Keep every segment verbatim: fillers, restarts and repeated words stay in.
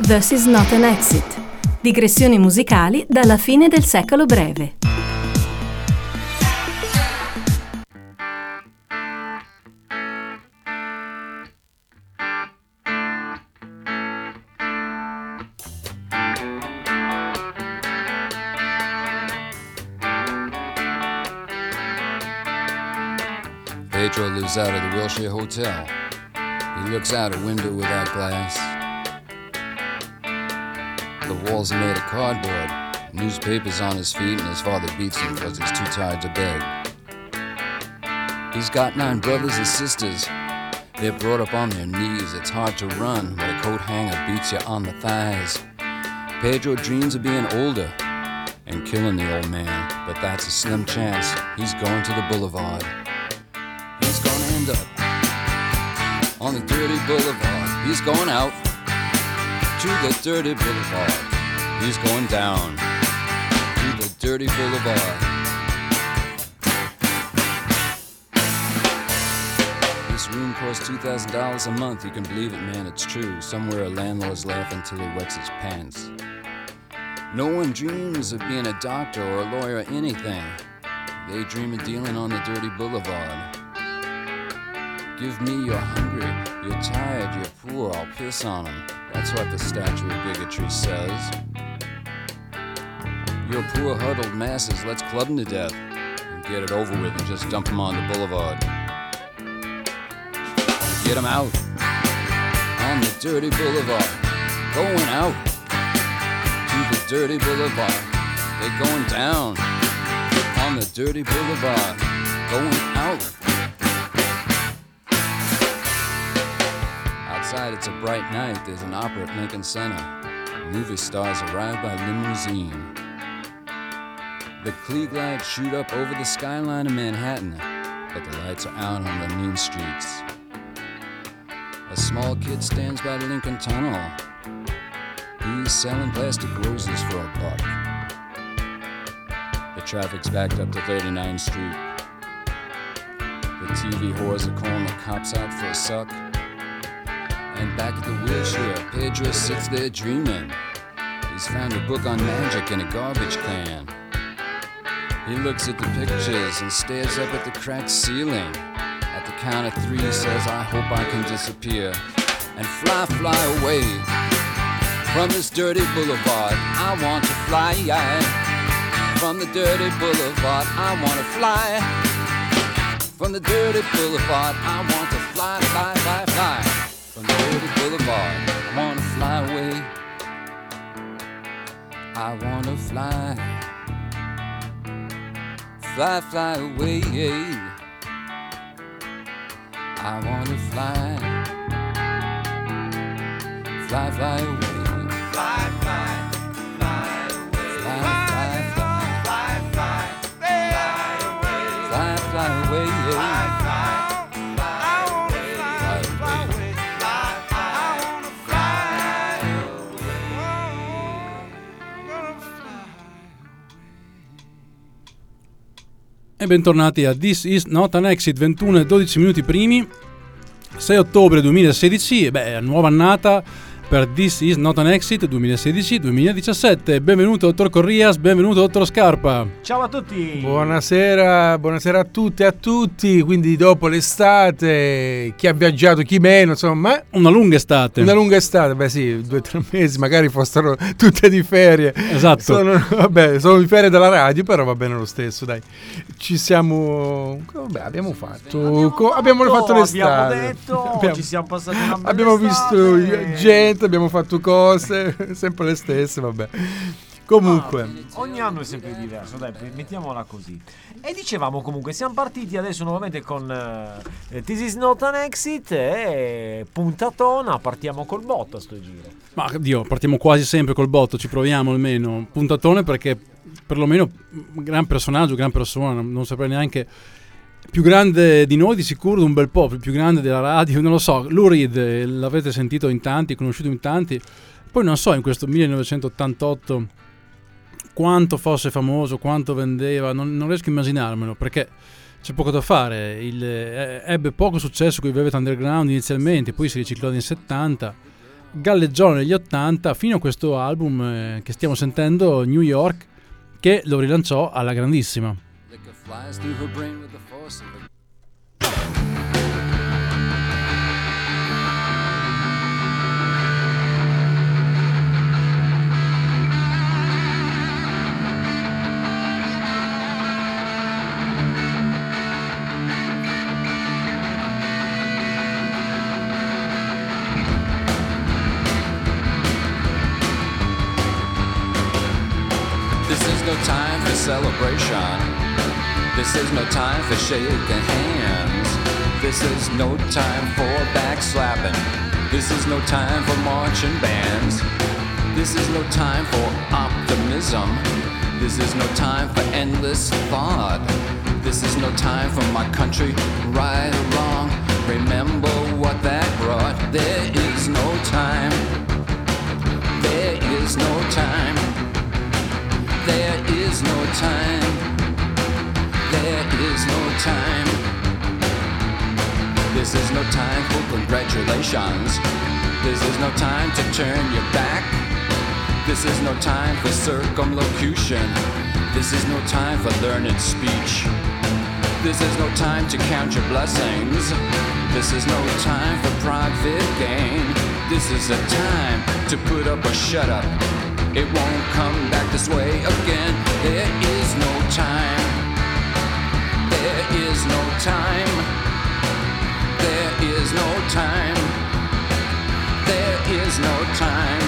This is not an exit. Digressioni musicali dalla fine del secolo breve. Pedro lives out of the Wilshire Hotel. He looks out a window without glass. The walls are made of cardboard. Newspapers on his feet, and his father beats him because he's too tired to beg. He's got nine brothers and sisters. They're brought up on their knees. It's hard to run when a coat hanger beats you on the thighs. Pedro dreams of being older and killing the old man, but that's a slim chance. He's going to the boulevard. He's gonna end up on the dirty boulevard. He's going out to the dirty boulevard. He's going down to the dirty boulevard. This room costs two thousand dollars a month. You can believe it, man, it's true. Somewhere a landlord's laughing till he wets his pants. No one dreams of being a doctor or a lawyer or anything. They dream of dealing on the dirty boulevard. Give me you're hungry, you're tired, you're poor, I'll piss on them. That's what the statue of bigotry says. You're poor huddled masses, let's club them to death and get it over with and just dump them on the boulevard. Get them out on the dirty boulevard. Going out to the dirty boulevard. They're going down on the dirty boulevard. Going out. Outside it's a bright night, there's an opera at Lincoln Center. Movie stars arrive by limousine. The Klieg lights shoot up over the skyline of Manhattan, but the lights are out on the mean streets. A small kid stands by the Lincoln Tunnel. He's selling plastic roses for a buck. The traffic's backed up to thirty-ninth Street. The T V whores are calling the cops out for a suck. And back at the Wilshire, Pedro sits there dreaming. He's found a book on magic in a garbage can. He looks at the pictures and stares up at the cracked ceiling. At the count of three, he says, I hope I can disappear and fly, fly away from this dirty boulevard. I want to fly from the dirty boulevard. I want to fly from the dirty boulevard. I want to fly, fly, fly, fly from the dirty boulevard. I want to fly away. I want to fly, fly, fly away. I want to fly, fly, fly away. Fly, fly, fly away. Fly, fly, fly, fly, fly, fly away. Fly, fly away. Fly, fly, fly away. Fly away. Fly, I wanna fly away. E bentornati a This is not an exit, ventuno e dodici minuti primi, sei ottobre duemilasedici, beh, nuova annata per This is not an exit duemilasedici duemiladiciassette. Benvenuto dottor Corrias, benvenuto dottor Scarpa. Ciao a tutti. Buonasera, buonasera a tutte e a tutti. Quindi dopo l'estate, chi ha viaggiato, chi meno, insomma, una lunga estate. Una lunga estate, beh sì, due o tre mesi, magari fossero tutte di ferie. Esatto. Sono, vabbè, sono di ferie dalla radio, però va bene lo stesso, dai. Ci siamo, vabbè, abbiamo fatto, abbiamo, co- abbiamo fatto, fatto l'estate. Abbiamo detto, abbiamo, ci siamo passati una bella abbiamo estate. visto gente, abbiamo fatto cose, sempre le stesse, vabbè. Comunque, ah, ogni anno è sempre diverso, dai, mettiamola così. E dicevamo comunque, siamo partiti adesso nuovamente con uh, This is not an exit e puntatona, partiamo col botto a sto giro. Ma Dio, partiamo quasi sempre col botto, ci proviamo almeno. Puntatone perché perlomeno gran personaggio, gran persona, non saprei neanche, più grande di noi di sicuro, un bel po', più grande della radio, non lo so. Lou Reed, l'avete sentito in tanti, conosciuto in tanti, poi non so in questo millenovecentottantotto quanto fosse famoso, quanto vendeva, non, non riesco a immaginarmelo, perché c'è poco da fare. Il, eh, ebbe poco successo con i Velvet Underground inizialmente, poi si riciclò nei settanta, galleggiò negli ottanta fino a questo album eh, che stiamo sentendo, New York, che lo rilanciò alla grandissima. This is no time for celebration. This is no time for shaking hands. This is no time for backslapping. This is no time for marching bands. This is no time for optimism. This is no time for endless thought. This is no time for my country, right or wrong. Remember what that brought. There is no time. There is no time. There is no time. There is no time. This is no time for congratulations. This is no time to turn your back. This is no time for circumlocution. This is no time for learned speech. This is no time to count your blessings. This is no time for private gain. This is a time to put up or shut up. It won't come back this way again. There is no time. There is no time. There is no time. There is no time.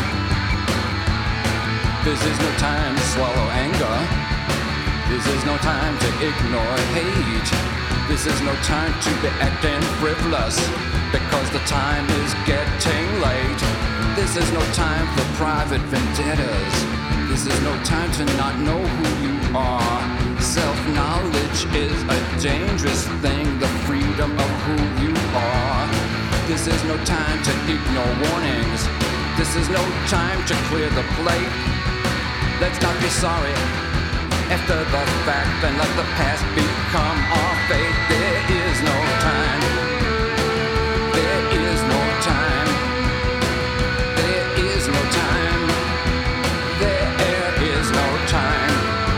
This is no time to swallow anger. This is no time to ignore hate. This is no time to be acting frivolous, because the time is getting late. This is no time for private vendettas. This is no time to not know who you are. Self-knowledge is a dangerous thing, the freedom of who you are. This is no time to ignore warnings. This is no time to clear the plate. Let's not be sorry after the fact and let the past become our fate. There is no time. There is no time. There is no time. There is no time.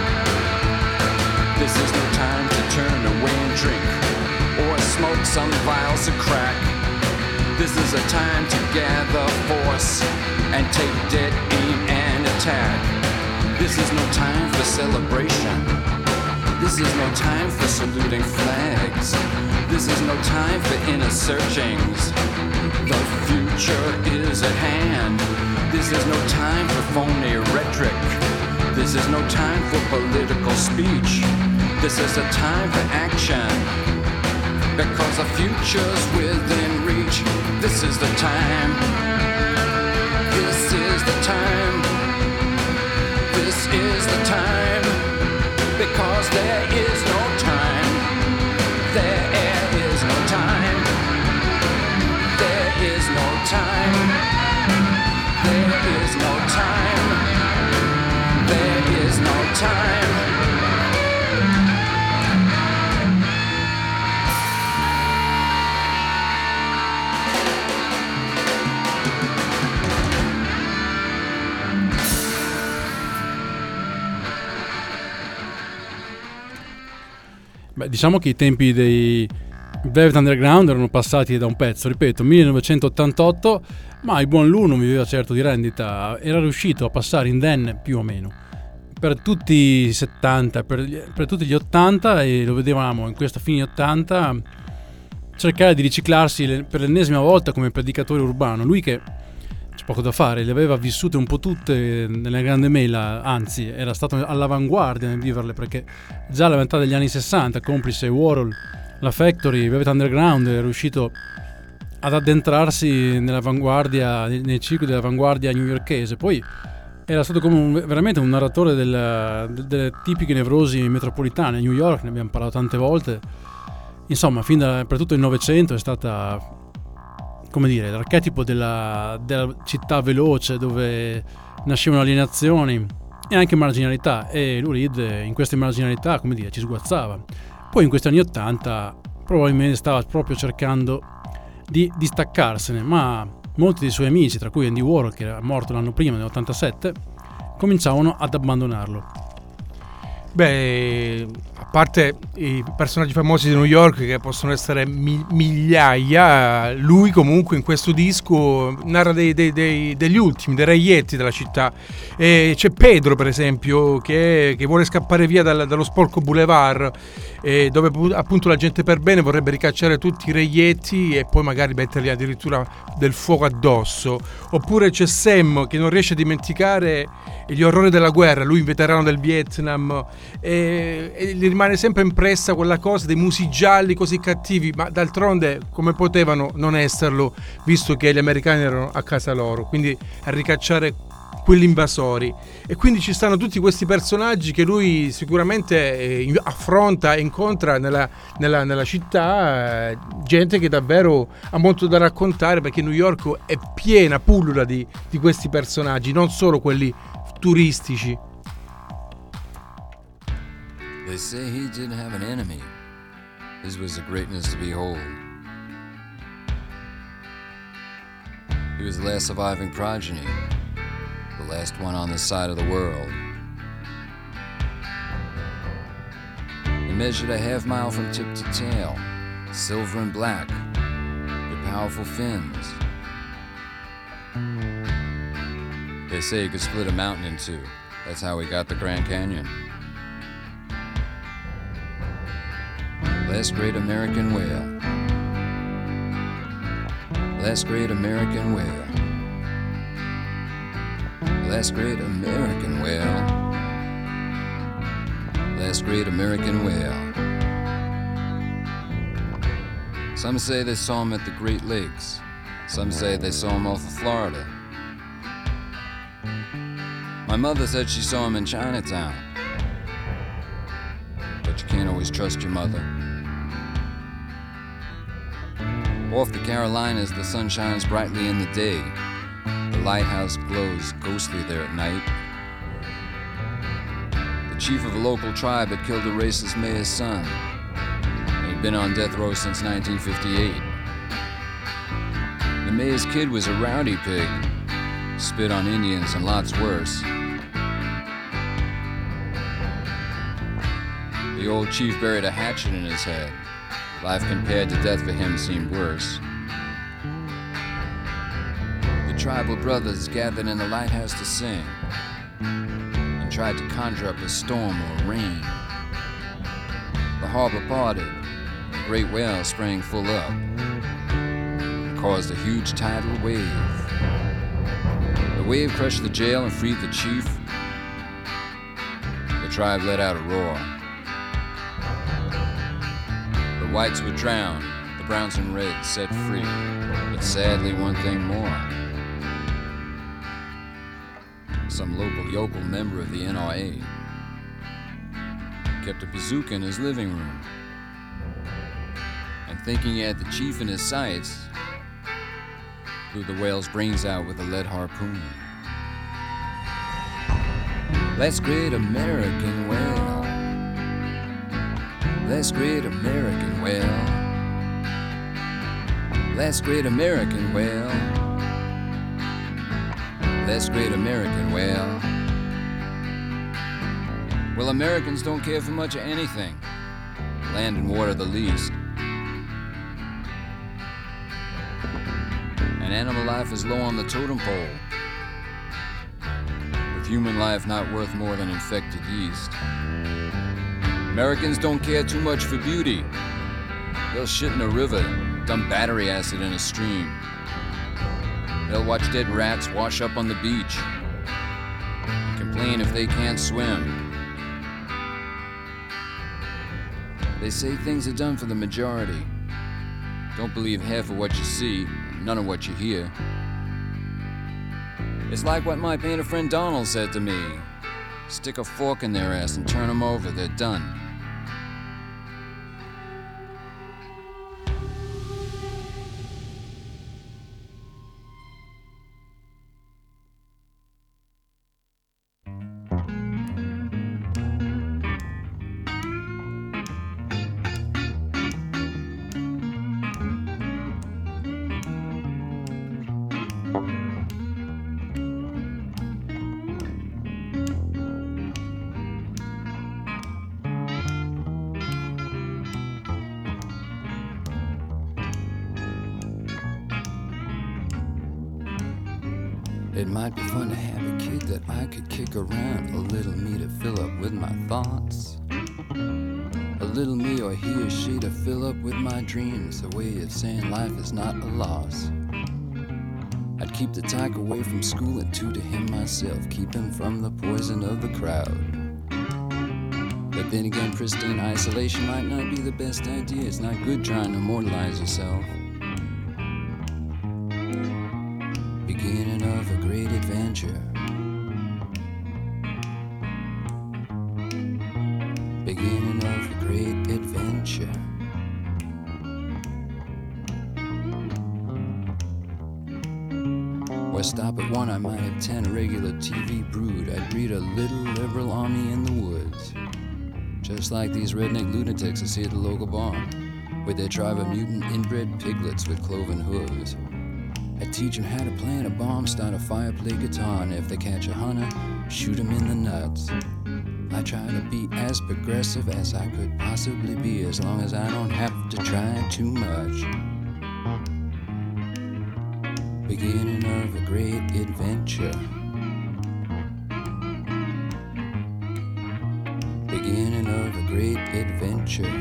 This is no time to turn away and drink or smoke some vials of crack. This is a time to gather force and take dead aim and attack. This is no time for celebration. This is no time for saluting flags. This is no time for inner searchings. The future is at hand. This is no time for phony rhetoric. This is no time for political speech. This is a time for action, because the future's within reach. This is the time. This is the time. This is the time, because there is no time. There is no time. There is no time. There is no time. There is no time. Beh, diciamo che i tempi dei Velvet Underground erano passati da un pezzo, ripeto, millenovecentottantotto, ma il buon Lu non viveva certo di rendita, era riuscito a passare indenne più o meno per tutti i settanta, per, per tutti gli ottanta, e lo vedevamo in questa fine ottanta cercare di riciclarsi per l'ennesima volta come predicatore urbano. Lui che c'è poco da fare, le aveva vissute un po' tutte nella grande mela, anzi era stato all'avanguardia nel viverle, perché già alla metà degli anni sessanta, complice Warhol, la Factory, Velvet Underground, è riuscito ad addentrarsi nell'avanguardia, nei circoli dell'avanguardia newyorkese. Poi era stato come un, veramente un narratore del, delle tipiche nevrosi metropolitane. New York, ne abbiamo parlato tante volte, insomma, fin da, per tutto il Novecento è stata, come dire, l'archetipo della, della città veloce, dove nascevano alienazioni e anche marginalità, e Lou Reed in queste marginalità, come dire, ci sguazzava. Poi in questi anni ottanta probabilmente stava proprio cercando di distaccarsene, ma molti dei suoi amici, tra cui Andy Warhol, che era morto l'anno prima, nell'ottantasette, cominciavano ad abbandonarlo. Beh, a parte i personaggi famosi di New York, che possono essere mi- migliaia, lui comunque in questo disco narra dei, dei, dei, degli ultimi, dei reietti della città. E c'è Pedro, per esempio, che, che vuole scappare via dal, dallo sporco boulevard, eh, dove appunto la gente per bene vorrebbe ricacciare tutti i reietti e poi magari mettergli addirittura del fuoco addosso. Oppure c'è Sam, che non riesce a dimenticare gli orrori della guerra, lui un veterano del Vietnam, e, e gli rimane sempre impressa quella cosa dei musi gialli così cattivi, ma d'altronde come potevano non esserlo, visto che gli americani erano a casa loro, quindi a ricacciare quegli invasori. E quindi ci stanno tutti questi personaggi che lui sicuramente eh, affronta e incontra nella, nella, nella città, eh, gente che davvero ha molto da raccontare, perché New York è piena, pullula di, di questi personaggi, non solo quelli turistici. They say he didn't have an enemy. His was a greatness to behold. He was the last surviving progeny, the last one on this side of the world. He measured a half mile from tip to tail, silver and black, with powerful fins. They say he could split a mountain in two. That's how he got the Grand Canyon. Last great American whale. Last great American whale. Last great American whale. Last great American whale. Some say they saw him at the Great Lakes. Some say they saw him off of Florida. My mother said she saw him in Chinatown. But you can't always trust your mother. Off the Carolinas, the sun shines brightly in the day. The lighthouse glows ghostly there at night. The chief of a local tribe had killed a racist mayor's son. He'd been on death row since nineteen fifty-eight. The mayor's kid was a rowdy pig, spit on Indians and lots worse. The old chief buried a hatchet in his head. Life compared to death for him seemed worse. The tribal brothers gathered in the lighthouse to sing and tried to conjure up a storm or rain. The harbor parted, a great whale sprang full up and caused a huge tidal wave. The wave crushed the jail and freed the chief. The tribe let out a roar. The whites were drowned, the browns and reds set free, but sadly one thing more. Some local yokel member of the N R A kept a bazooka in his living room, and thinking he had the chief in his sights, blew the whale's brains out with a lead harpoon. That's great American whale. That's great American whale. That's great American whale. That's great American whale. Well, Americans don't care for much of anything. Land and water the least. And animal life is low on the totem pole, with human life not worth more than infected yeast. Americans don't care too much for beauty. They'll shit in a river, dump battery acid in a stream. They'll watch dead rats wash up on the beach and complain if they can't swim. They say things are done for the majority. Don't believe half of what you see, none of what you hear. It's like what my painter friend Donald said to me. Stick a fork in their ass and turn them over, they're done. It might be fun to have a kid that I could kick around, a little me to fill up with my thoughts, a little me or he or she to fill up with my dreams, a way of saying life is not a loss. I'd keep the tyke away from school and two to him myself, keep him from the poison of the crowd. But then again, pristine isolation might not be the best idea. It's not good trying to immortalize yourself. Beginning of a great adventure. Beginning of a great adventure. Where stop at one, I might have ten, a regular T V brood. I'd breed a little liberal army in the woods, just like these redneck lunatics I see at the local barn, with their tribe of mutant inbred piglets with cloven hooves. I teach them how to plant a bomb, start a fire, play guitar, and if they catch a hunter, shoot him in the nuts. I try to be as progressive as I could possibly be, as long as I don't have to try too much. Beginning of a great adventure. Beginning of a great adventure.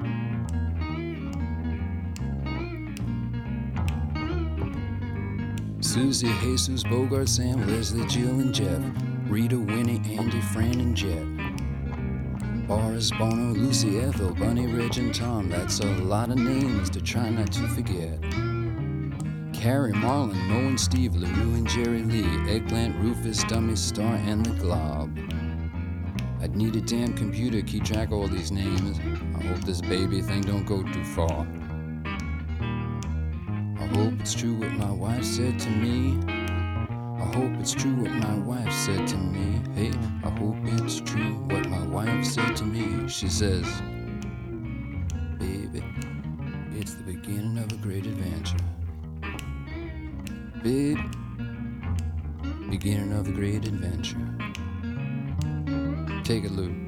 Susie, Jesus, Bogart, Sam, Leslie, Jill, and Jeff, Rita, Winnie, Andy, Fran, and Jet, Boris, Bono, Lucy, Ethel, Bunny, Reg, and Tom. That's a lot of names to try not to forget. Carrie, Marlon, Mo, and Steve, LaRue, and Jerry Lee, Eggplant, Rufus, Dummy, Star, and the Glob. I'd need a damn computer to keep track of all these names. I hope this baby thing don't go too far. I hope it's true what my wife said to me. I hope it's true what my wife said to me. Hey, I hope it's true what my wife said to me. She says, baby, it's the beginning of a great adventure. Babe, beginning of a great adventure. Take it, Lou.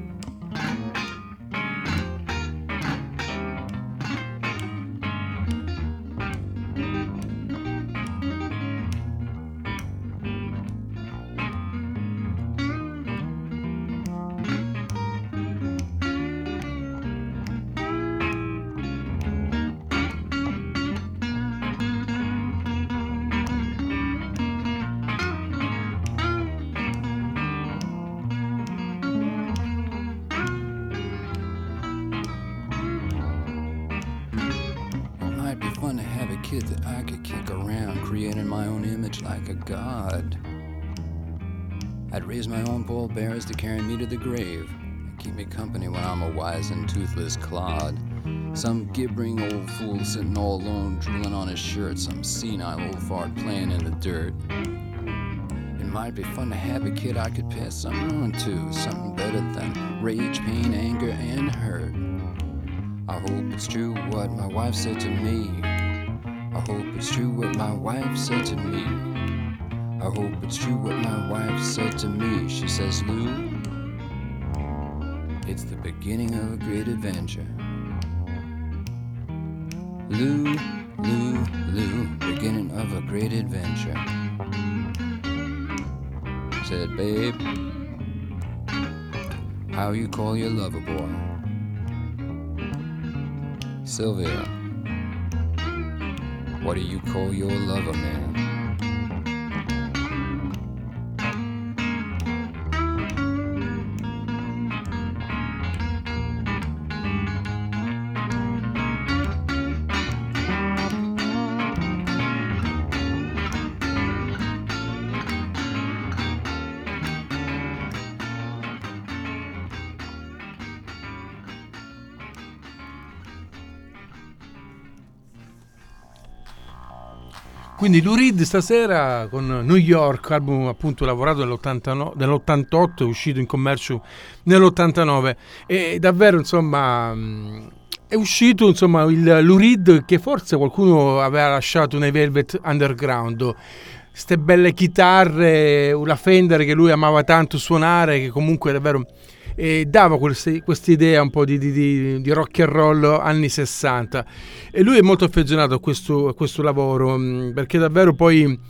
Kid that I could kick around, creating my own image like a god. I'd raise my own pallbearers to carry me to the grave, and keep me company when I'm a wise and toothless clod. Some gibbering old fool sitting all alone, drooling on his shirt, some senile old fart playing in the dirt. It might be fun to have a kid I could pass something on to, something better than rage, pain, anger, and hurt. I hope it's true what my wife said to me. I hope it's true what my wife said to me. I hope it's true what my wife said to me. She says, Lou, it's the beginning of a great adventure. Lou, Lou, Lou, beginning of a great adventure. Said, babe, how you call your lover boy? Sylvia, what do you call your lover man? Quindi Lou Reed stasera con New York, album appunto lavorato nell'ottantanove, nell'ottantotto, è uscito in commercio nell'ottantanove e davvero insomma è uscito insomma il Lou Reed che forse qualcuno aveva lasciato nei Velvet Underground. Ste belle chitarre, una Fender che lui amava tanto suonare, che comunque davvero e dava questa idea un po' di, di, di rock and roll anni sessanta, e lui è molto affezionato a questo, a questo lavoro, perché davvero poi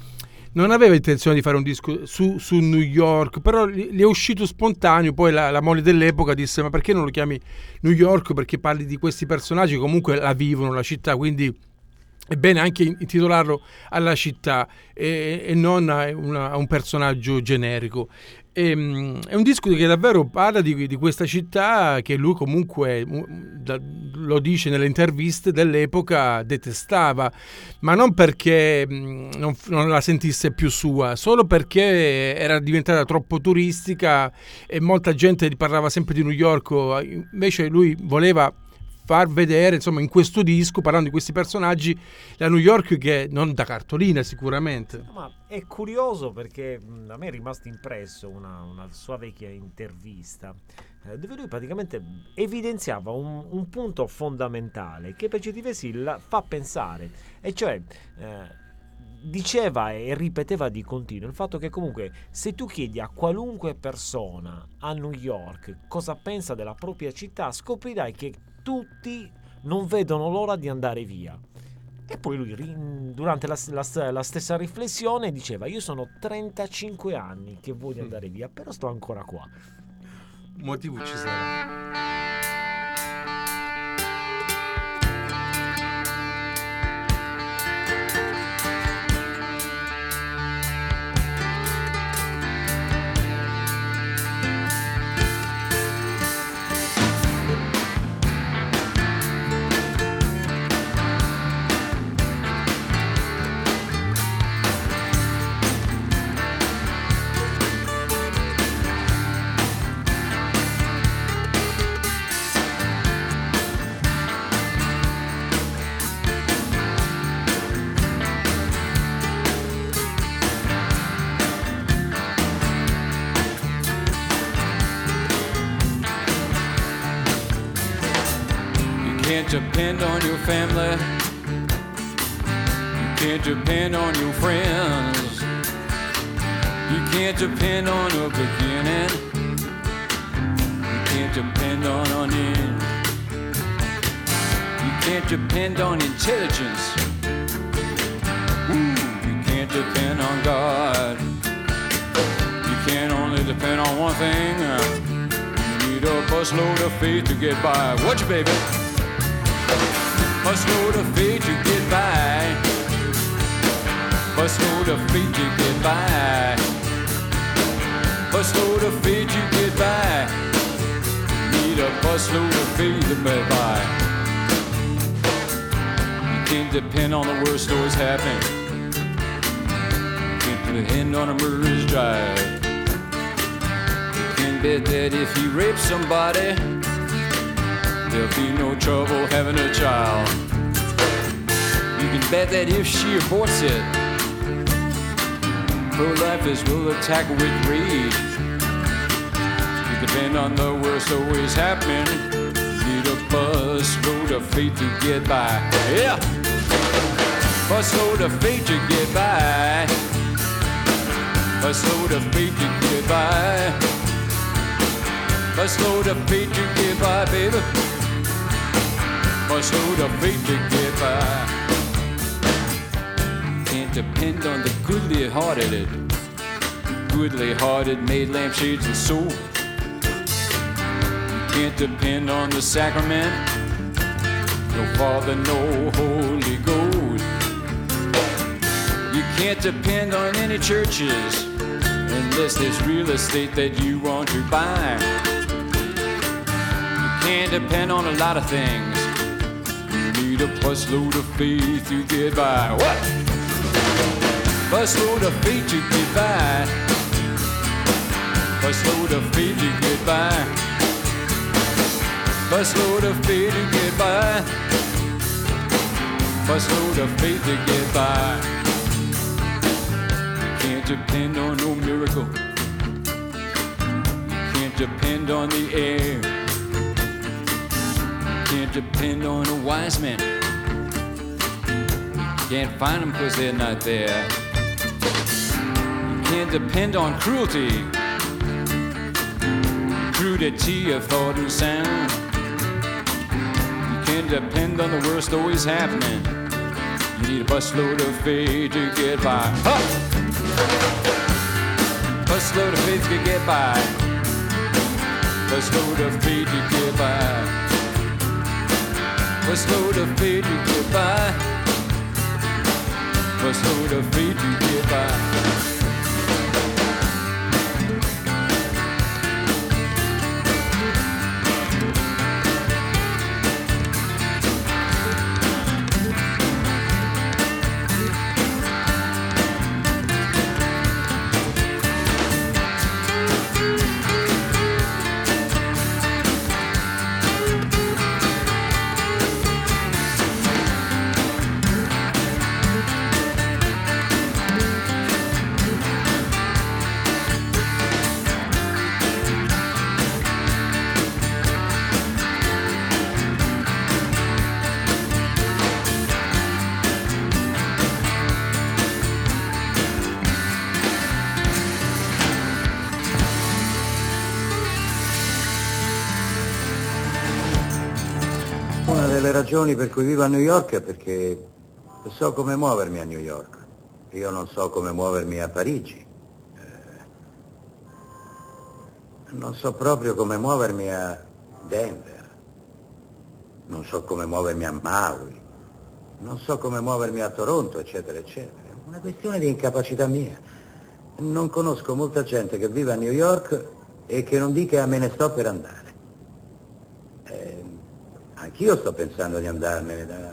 non aveva intenzione di fare un disco su, su New York, però gli, gli è uscito spontaneo. Poi la, la moglie dell'epoca disse: ma perché non lo chiami New York, perché parli di questi personaggi che comunque la vivono, la città, quindi è bene anche intitolarlo alla città e, e non a, una, a un personaggio generico. E, um, è un disco che davvero parla di, di questa città che lui comunque da, lo dice nelle interviste dell'epoca detestava, ma non perché um, non, non la sentisse più sua, solo perché era diventata troppo turistica e molta gente parlava sempre di New York. Invece lui voleva far vedere, insomma, in questo disco, parlando di questi personaggi, la New York che non da cartolina sicuramente. Ma è curioso perché a me è rimasto impresso una, una sua vecchia intervista eh, dove lui praticamente evidenziava un, un punto fondamentale che per certi versi la fa pensare, e cioè eh, diceva e ripeteva di continuo il fatto che comunque se tu chiedi a qualunque persona a New York cosa pensa della propria città, scoprirai che tutti non vedono l'ora di andare via. E poi lui durante la, la, la stessa riflessione diceva: io sono trentacinque anni che voglio andare via, però sto ancora qua. Motivo ci sarà. Depend on your family, you can't depend on your friends, you can't depend on a beginning, you can't depend on an end, you can't depend on intelligence, Ooh, you can't depend on God, you can only depend on one thing, you need a busload of faith to get by. Watch it, baby. Busload of faith to get by. Busload of faith to get by. Busload of faith to get by. Need a busload of faith to get by. You can't depend on the worst always happening. You can't depend on a murderer's drive. You can bet that if he rapes somebody, there'll be no trouble having a child. You can bet that if she aborts it, pro-lifers will attack her with rage. You depend on the worst always happening. Need a busload of faith to get by. Yeah! Busload of faith to get by. Busload of faith to get by. Busload of faith to get by, baby. Busload of faith to get by. Can't depend on the goodly-hearted, goodly-hearted made lampshades and soap. You can't depend on the sacrament, no Father, no Holy Ghost. You can't depend on any churches unless there's real estate that you want to buy. You can't depend on a lot of things. Need a busload of faith to get by. What? Busload of faith to get by. Busload of faith to get by. Busload of faith to get by. Busload of faith to get by. Can't depend on no miracle. Can't depend on the air. Can't depend on a wise man. Can't find them cause they're not there. You can't depend on cruelty, crudity of thought and sound. You can't depend on the worst always happening. You need a busload of faith to get by. Huh! Bus load of faith could get by. Bus load of faith could get by. Bus load of faith could get by. Bus load of faith could get by. Le ragioni per cui vivo a New York è perché so come muovermi a New York. Io non so come muovermi a Parigi. Eh, non so proprio come muovermi a Denver. Non so come muovermi a Maui. Non so come muovermi a Toronto, eccetera, eccetera. È una questione di incapacità mia. Non conosco molta gente che vive a New York e che non dica me ne sto per andare. Anch'io sto pensando di andarmene da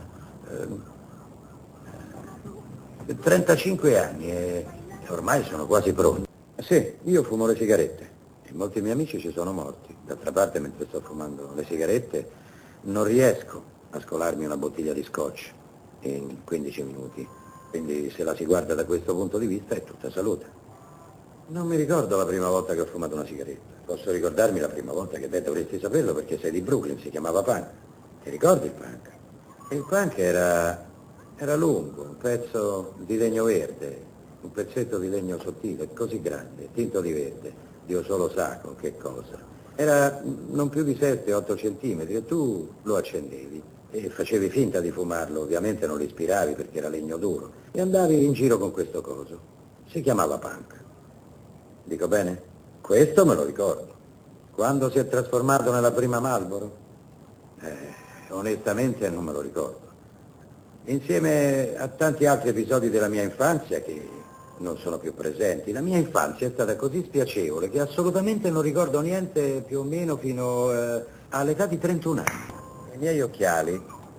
eh, trentacinque anni e ormai sono quasi pronto. Sì, io fumo le sigarette e molti miei amici ci sono morti. D'altra parte, mentre sto fumando le sigarette, non riesco a scolarmi una bottiglia di scotch in quindici minuti. Quindi se la si guarda da questo punto di vista è tutta salute. Non mi ricordo la prima volta che ho fumato una sigaretta. Posso ricordarmi la prima volta che te dovresti saperlo perché sei di Brooklyn, si chiamava punk. Ti ricordi il punk? Il punk era, era lungo, un pezzo di legno verde, un pezzetto di legno sottile, così grande, tinto di verde, Dio solo sa con che cosa. Era non più di sette otto centimetri e tu lo accendevi e facevi finta di fumarlo, ovviamente non lo ispiravi perché era legno duro, e andavi in giro con questo coso. Si chiamava punk. Dico bene? Questo me lo ricordo. Quando si è trasformato nella prima Marlboro? Eh... Onestamente non me lo ricordo. Insieme a tanti altri episodi della mia infanzia che non sono più presenti, la mia infanzia è stata così spiacevole che assolutamente non ricordo niente più o meno fino eh, all'età di trentuno anni. I miei occhiali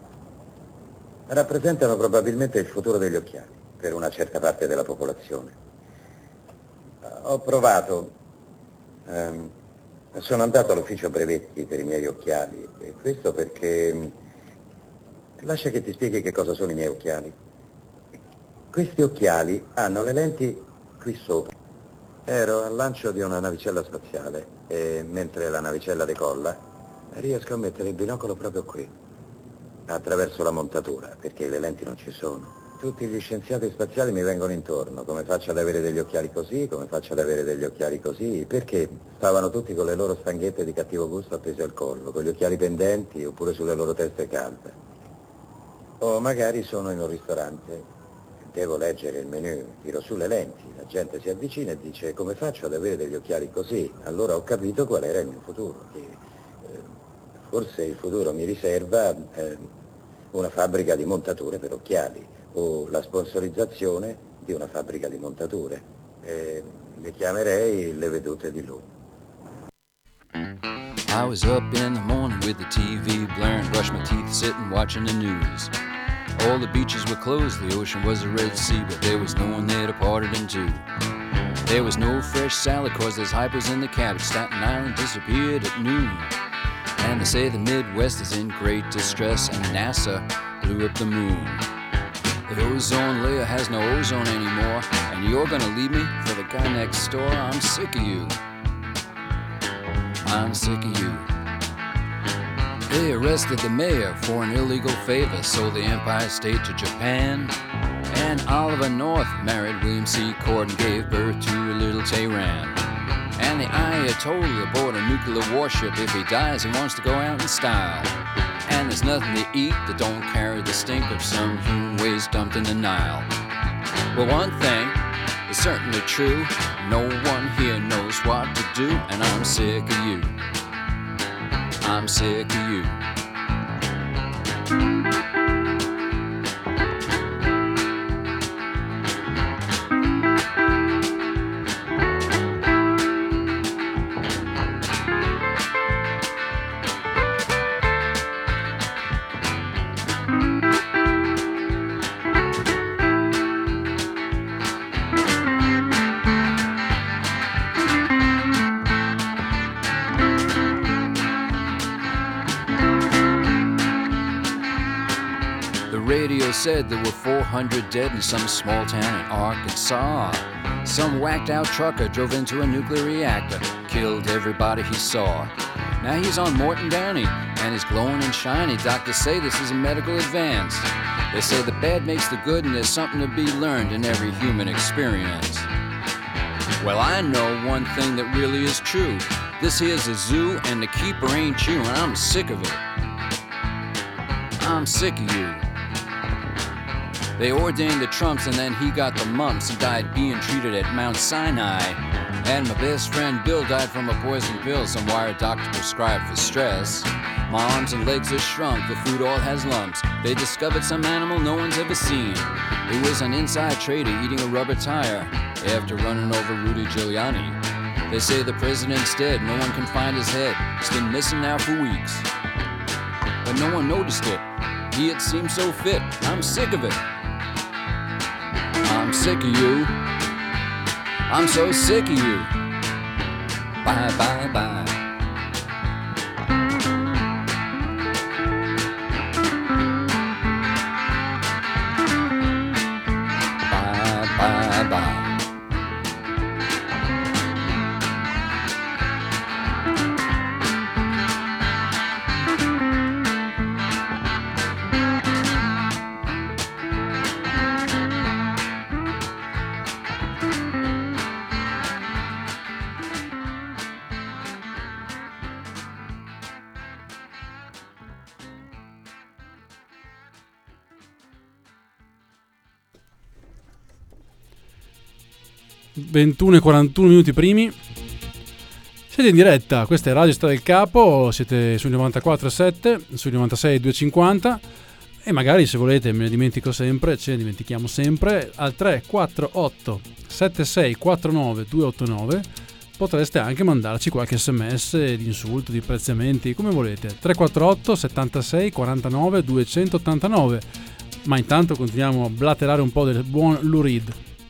rappresentano probabilmente il futuro degli occhiali per una certa parte della popolazione. Ho provato... Ehm, Sono andato all'ufficio brevetti per i miei occhiali, e questo perché... Lascia che ti spieghi che cosa sono i miei occhiali. Questi occhiali hanno le lenti qui sopra. Ero al lancio di una navicella spaziale e mentre la navicella decolla riesco a mettere il binocolo proprio qui, attraverso la montatura, perché le lenti non ci sono. Tutti gli scienziati spaziali mi vengono intorno, come faccio ad avere degli occhiali così, come faccio ad avere degli occhiali così, perché stavano tutti con le loro stanghette di cattivo gusto appese al collo, con gli occhiali pendenti oppure sulle loro teste calde. O magari sono in un ristorante, devo leggere il menù, tiro su le lenti, la gente si avvicina e dice come faccio ad avere degli occhiali così? Allora ho capito qual era il mio futuro, che eh, forse il futuro mi riserva eh, una fabbrica di montature per occhiali, o la sponsorizzazione di una fabbrica di montature. Eh, le chiamerei le vedute di Lou. I was up in the morning with the T V blaring, brushed my teeth sitting watching the news. All the beaches were closed, the ocean was a Red Sea, but there was no one there to part it in two. There was no fresh salad cause there's hypers in the cabbage. Staten Island disappeared at noon. And they say the Midwest is in great distress and NASA blew up the moon. The ozone layer has no ozone anymore, and you're gonna leave me for the guy next door? I'm sick of you. I'm sick of you. They arrested the mayor for an illegal favor, sold the Empire State to Japan. And Oliver North married William C. Cord and gave birth to a little Tehran. And the Ayatollah aboard a nuclear warship. If he dies, he wants to go out in style. And there's nothing to eat that don't carry the stink of some human waste dumped in the Nile. Well, one thing is is certainly true. No one here knows what to do, and I'm sick of you. I'm sick of you. Said there were four hundred dead in some small town in Arkansas. Some whacked out trucker drove into a nuclear reactor, killed everybody he saw. Now he's on Morton Downey and he's glowing and shiny. Doctors say this is a medical advance. They say the bad makes the good and there's something to be learned in every human experience. Well, I know one thing that really is true. This here's a zoo and the keeper ain't you, and I'm sick of it. I'm sick of you. They ordained the Trumps and then he got the mumps. He died being treated at Mount Sinai. And my best friend Bill died from a poison pill some wire doctor prescribed for stress. My arms and legs are shrunk, the food all has lumps. They discovered some animal no one's ever seen. It was an inside trader eating a rubber tire after running over Rudy Giuliani. They say the president's dead, no one can find his head. He's been missing now for weeks, but no one noticed it. He had seemed so fit. I'm sick of it. I'm sick of you. I'm so sick of you. Bye, bye, bye. Bye, bye, bye. ventuno e quarantuno minuti primi. Siete in diretta, questa è Radio Città del Capo, siete sui novantaquattro virgola sette, sui novantasei duecentocinquanta e magari se volete, me ne dimentico sempre, ce ne dimentichiamo sempre, al tre quattro otto sette sei quattro nove due otto nove potreste anche mandarci qualche sms di insulto, di apprezzamenti, come volete. Tre quattro otto settantasei quarantanove duecentottantanove. Ma intanto continuiamo a blaterare un po' del buon Lou Reed.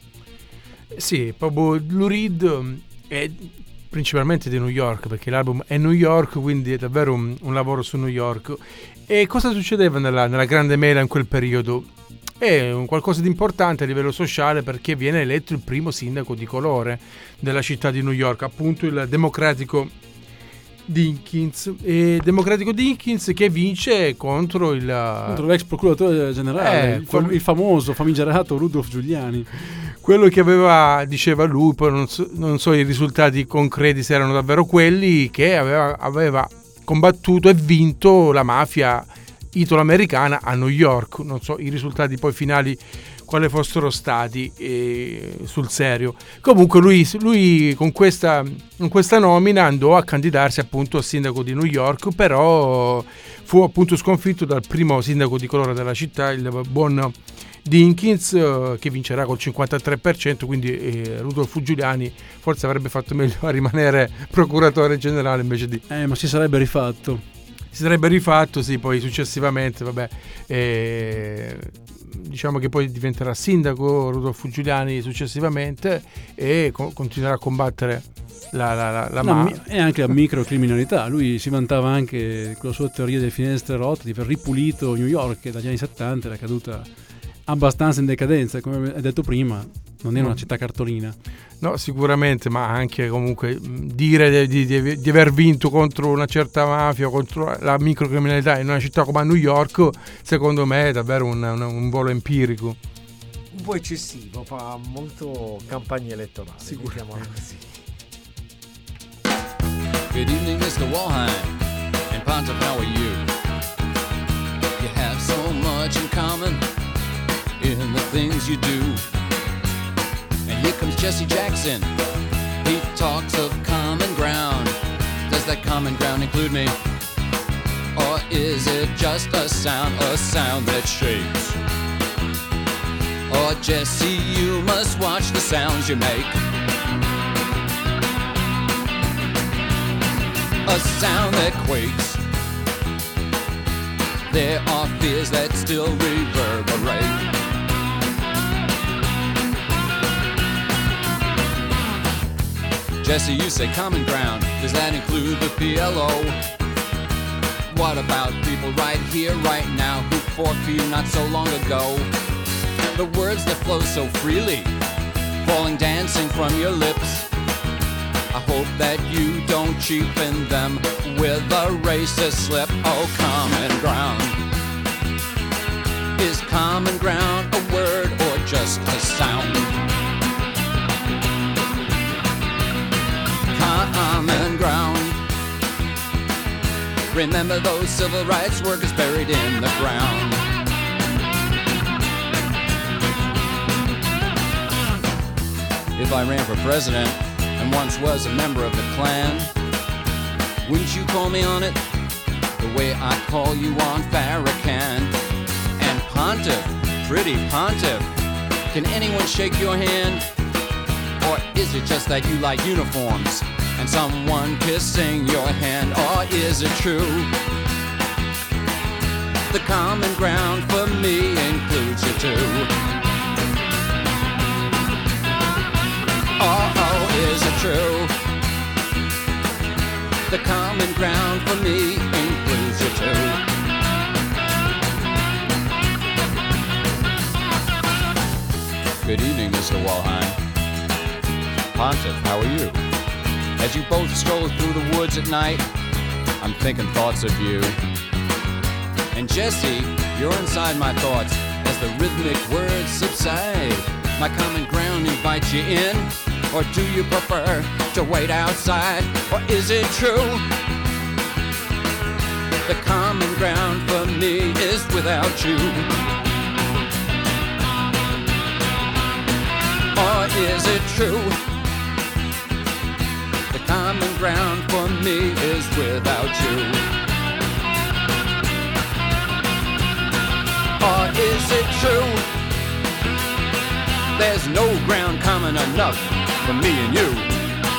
Sì, proprio Lou Reed è principalmente di New York, perché l'album è New York, quindi è davvero un, un lavoro su New York. E cosa succedeva nella, nella grande mela in quel periodo? È un qualcosa di importante a livello sociale, perché viene eletto il primo sindaco di colore della città di New York, appunto il democratico Dinkins, e democratico Dinkins che vince contro il contro l'ex procuratore generale, eh, il, fam- il famoso famigerato Rudolph Giuliani, quello che aveva, diceva lui, poi non so, non so i risultati concreti se erano davvero quelli, che aveva, aveva combattuto e vinto la mafia italo-americana a New York. Non so i risultati poi finali quali fossero stati, eh, sul serio. Comunque lui, lui con, questa, con questa nomina andò a candidarsi appunto a sindaco di New York, però fu appunto sconfitto dal primo sindaco di colore della città, il buon Dinkins, eh, che vincerà col cinquantatré per cento, quindi eh, Rudolph Giuliani forse avrebbe fatto meglio a rimanere procuratore generale invece di... Eh, ma si sarebbe rifatto. Si sarebbe rifatto, sì, poi successivamente, vabbè, eh, diciamo che poi diventerà sindaco Rudolph Giuliani successivamente e co- continuerà a combattere la, la, la, la no, ma- mi- e anche la microcriminalità. Lui si vantava anche con la sua teoria delle finestre rotte di aver ripulito New York, che dagli anni settanta era caduta abbastanza in decadenza, come hai detto prima, non era una città cartolina. No, sicuramente, ma anche comunque dire di, di, di aver vinto contro una certa mafia, contro la microcriminalità in una città come New York, secondo me è davvero un, un, un volo empirico. Un po' eccessivo, fa molto campagna elettorale. Sicuramente così. Good evening, mister Walheim, and Ponta, how are you? You have so much in common in the things you do. And here comes Jesse Jackson. He talks of common ground. Does that common ground include me? Or is it just a sound, a sound that shakes? Or Jesse, you must watch the sounds you make. A sound that quakes. There are fears that still reverberate. Jesse, you say common ground. Does that include the P L O? What about people right here, right now, who fought for you not so long ago? The words that flow so freely, falling dancing from your lips. I hope that you don't cheapen them with a racist slip. Oh, common ground. Is common ground a word or just a sound? Common ground. Remember those civil rights workers buried in the ground. If I ran for president and once was a member of the Klan, wouldn't you call me on it the way I call you on Farrakhan? And Pontiff, pretty Pontiff, can anyone shake your hand? Or is it just that you like uniforms and someone kissing your hand? Or is it true the common ground for me includes you too? Oh, oh, is it true the common ground for me includes you too? Good evening, Mister Walheim. Pontiff, how are you? As you both stroll through the woods at night, I'm thinking thoughts of you. And Jesse, you're inside my thoughts as the rhythmic words subside. My common ground invites you in, or do you prefer to wait outside? Or is it true the common ground for me is without you? Or is it true the common ground for me is without you? Or is it true there's no ground common enough for me and you?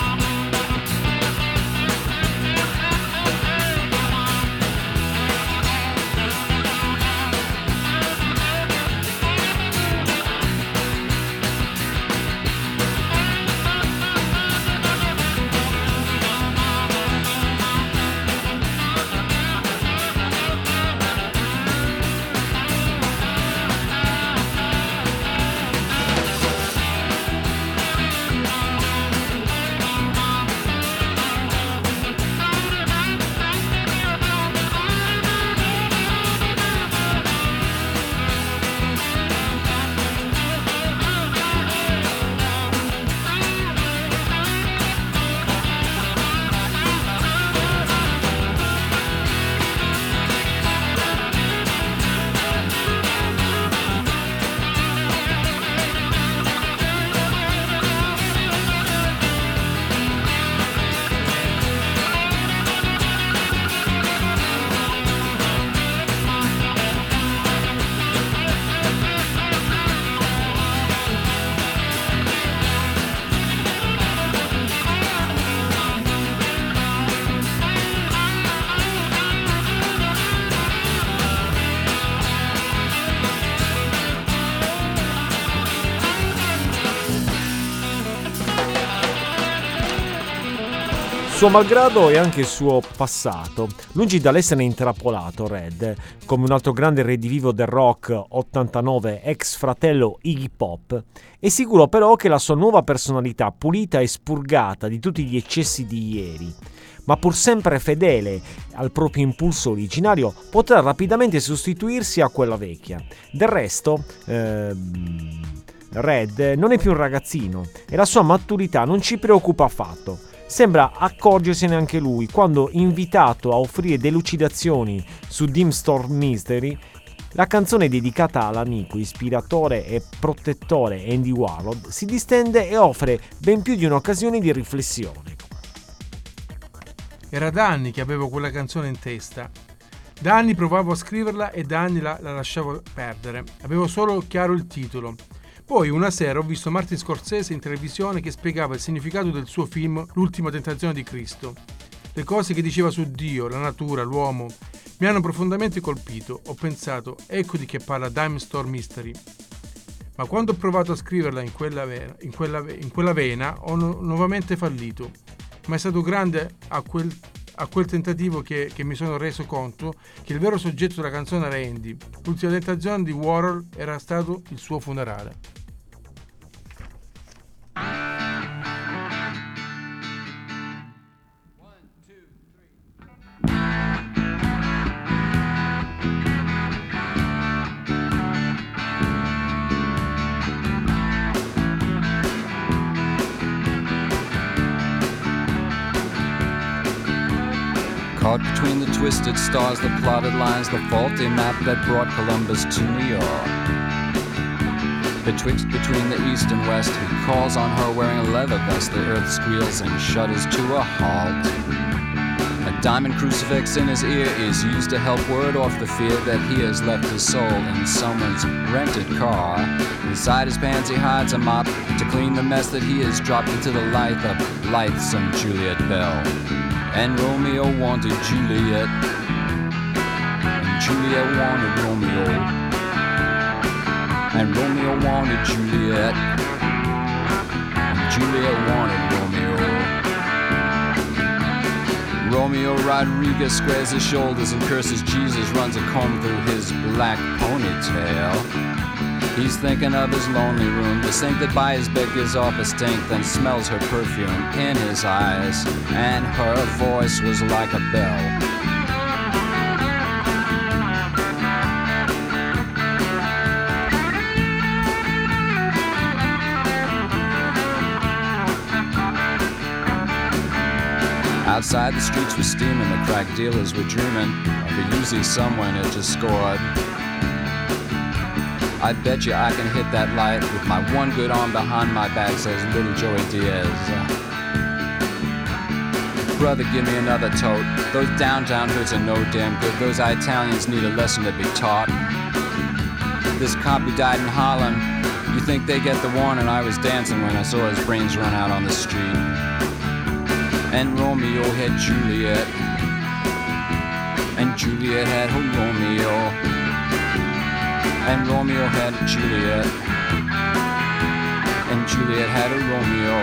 Suo malgrado e anche il suo passato, lungi dall'essere intrappolato, Red, come un altro grande redivivo del rock ottantanove ex fratello Iggy Pop, è sicuro però che la sua nuova personalità, pulita e spurgata di tutti gli eccessi di ieri, ma pur sempre fedele al proprio impulso originario, potrà rapidamente sostituirsi a quella vecchia. Del resto, ehm, Red non è più un ragazzino e la sua maturità non ci preoccupa affatto. Sembra accorgersene anche lui quando, invitato a offrire delucidazioni su Dim Storm Mystery, La canzone dedicata all'amico, ispiratore e protettore Andy Warhol si distende e offre ben più di un'occasione di riflessione. Era da anni che avevo quella canzone in testa. Da anni provavo a scriverla e da anni la, la lasciavo perdere. Avevo solo chiaro il titolo. Poi una sera ho visto Martin Scorsese in televisione che spiegava il significato del suo film L'ultima tentazione di Cristo. Le cose che diceva su Dio, la natura, l'uomo mi hanno profondamente colpito. Ho pensato, ecco di che parla Dime Store Mystery. Ma quando ho provato a scriverla in quella vena, in quella, in quella vena ho nu- nuovamente fallito. Ma è stato grande a quel, a quel tentativo che, che mi sono reso conto che il vero soggetto della canzone era Andy. L'ultima tentazione di Warhol era stato il suo funerale. Caught between the twisted stars, the plotted lines, the faulty map that brought Columbus to New York. Betwixt between the east and west, he calls on her wearing a leather vest. The earth squeals and shudders to a halt. A diamond crucifix in his ear is used to help ward off the fear that he has left his soul in someone's rented car. Inside his pants he hides a mop to clean the mess that he has dropped into the life of lithesome Juliet Bell. And Romeo wanted Juliet, and Juliet wanted Romeo, and Romeo wanted Juliet, and Juliet wanted Romeo. Romeo Rodriguez squares his shoulders and curses Jesus, runs a comb through his black ponytail. He's thinking of his lonely room, the sink that by his bed gives off a stink, then smells her perfume in his eyes, and her voice was like a bell. Outside the streets were steaming, the crack dealers were dreaming of a Uzi someone had just scored. I bet you I can hit that light with my one good arm behind my back, says little Joey Diaz. Brother, give me another tote. Those downtown hoods are no damn good. Those Italians need a lesson to be taught. This cop who died in Harlem, you think they get the warning? I was dancing when I saw his brains run out on the street. And Romeo had Juliet, and Juliet had her Romeo. And Romeo had Juliet, and Juliet had a Romeo.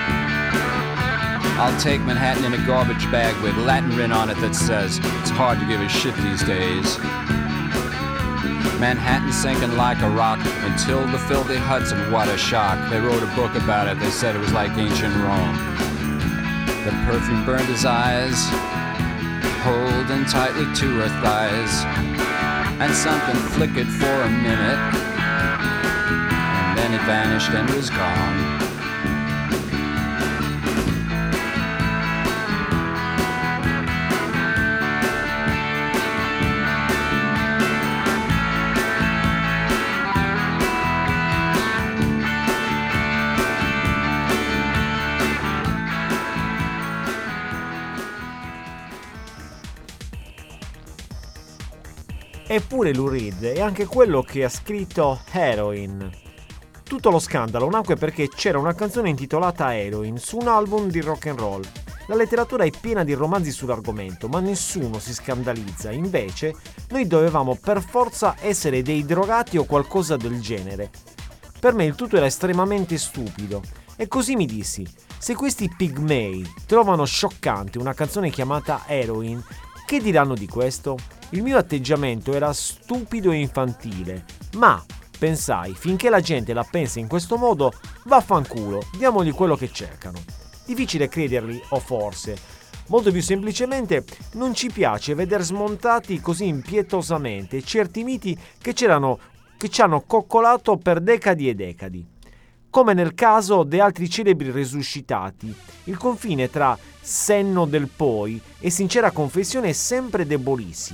I'll take Manhattan in a garbage bag with Latin written on it that says it's hard to give a shit these days. Manhattan sinking like a rock until the filthy Hudson, what a shock. They wrote a book about it, they said it was like ancient Rome. The perfume burned his eyes, holding tightly to her thighs. And something flickered for a minute, and then it vanished and was gone. Eppure Lou Reed è anche quello che ha scritto Heroin. Tutto lo scandalo nacque perché c'era una canzone intitolata Heroin su un album di rock and roll. La letteratura è piena di romanzi sull'argomento, ma nessuno si scandalizza. Invece, noi dovevamo per forza essere dei drogati o qualcosa del genere. Per me il tutto era estremamente stupido. E così mi dissi, se questi pigmei trovano scioccante una canzone chiamata Heroin, che diranno di questo? Il mio atteggiamento era stupido e infantile, ma pensai, finché la gente la pensa in questo modo, vaffanculo, diamogli quello che cercano. Difficile crederli, o forse, molto più semplicemente, non ci piace veder smontati così impietosamente certi miti che c'erano, che ci hanno coccolato per decadi e decadi. Come nel caso di altri celebri resuscitati, il confine tra senno del poi e sincera confessione è sempre debolissimo.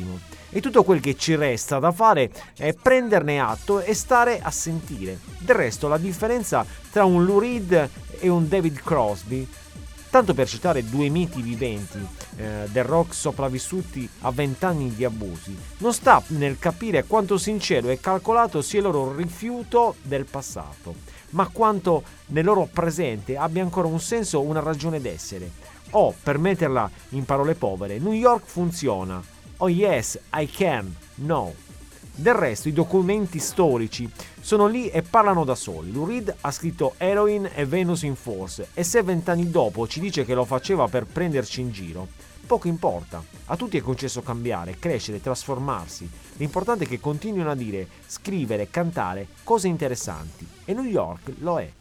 E tutto quel che ci resta da fare è prenderne atto e stare a sentire. Del resto, la differenza tra un Lou Reed e un David Crosby, tanto per citare due miti viventi eh, del rock sopravvissuti a vent'anni di abusi, non sta nel capire quanto sincero e calcolato sia il loro rifiuto del passato, ma quanto nel loro presente abbia ancora un senso, una ragione d'essere. O, per metterla in parole povere, New York funziona. Oh yes, I can. No. Del resto i documenti storici sono lì e parlano da soli. Lou Reed ha scritto Heroin e Venus in Force, e se vent'anni dopo ci dice che lo faceva per prenderci in giro, poco importa. A tutti è concesso cambiare, crescere, trasformarsi. L'importante è che continuino a dire, scrivere, cantare cose interessanti, e New York lo è.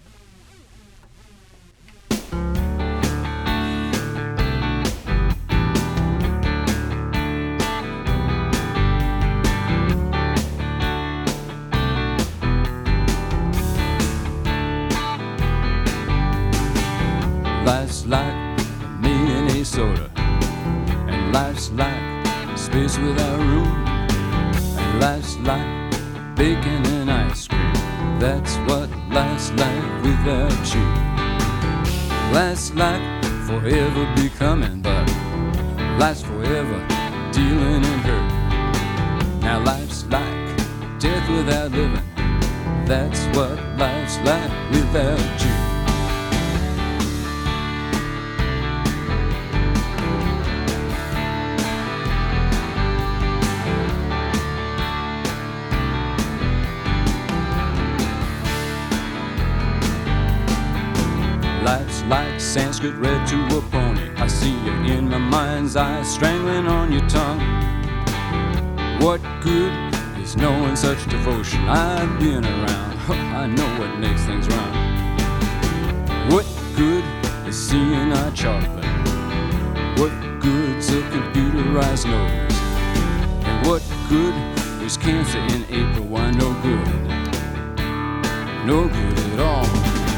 Life's like mayonnaise soda, and life's like space without room, and life's like bacon and ice cream. That's what life's like without you. Life's like forever becoming, but life's forever dealing in hurt. Now life's like death without living. That's what life's like without you. Life's like Sanskrit read to a pony. I see you in my mind's eye, strangling on your tongue. What good is knowing such devotion? I've been around, I know what makes things run. What good is seeing our chocolate? What good's a computerized nose? And what good is cancer in April? Why, no good, no good at all.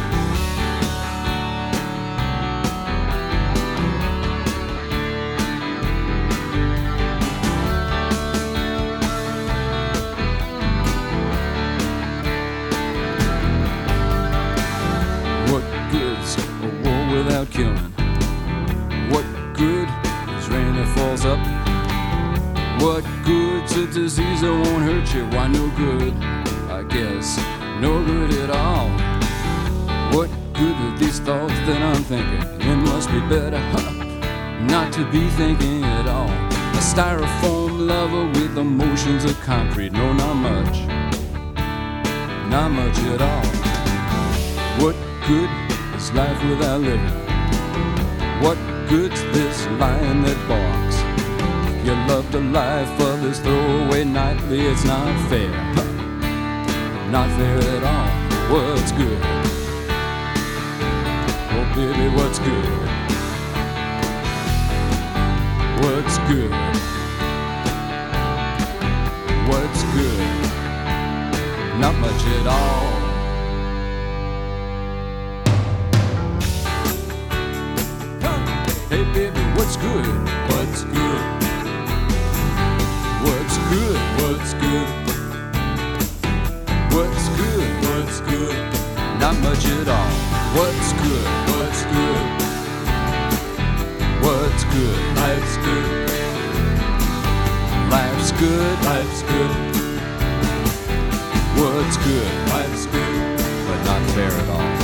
Without killing. What good is rain that falls up? What good's a disease that won't hurt you? Why, no good, I guess, no good at all. What good are these thoughts that I'm thinking? It must be better, huh, not to be thinking at all. A styrofoam lover with emotions of concrete. No, not much, not much at all. What good is life without living? What good's this lion that barks? You love the life of this throwaway nightly. It's not fair, not fair at all. What's good? Oh baby, what's good? What's good? What's good? Not much at all. Hey baby, what's good? What's good? What's good? What's good? What's good? What's good? Not much at all. What's good? What's good? What's good? Life's good. Life's good. Life's good. What's good? Life's good. But not fair at all.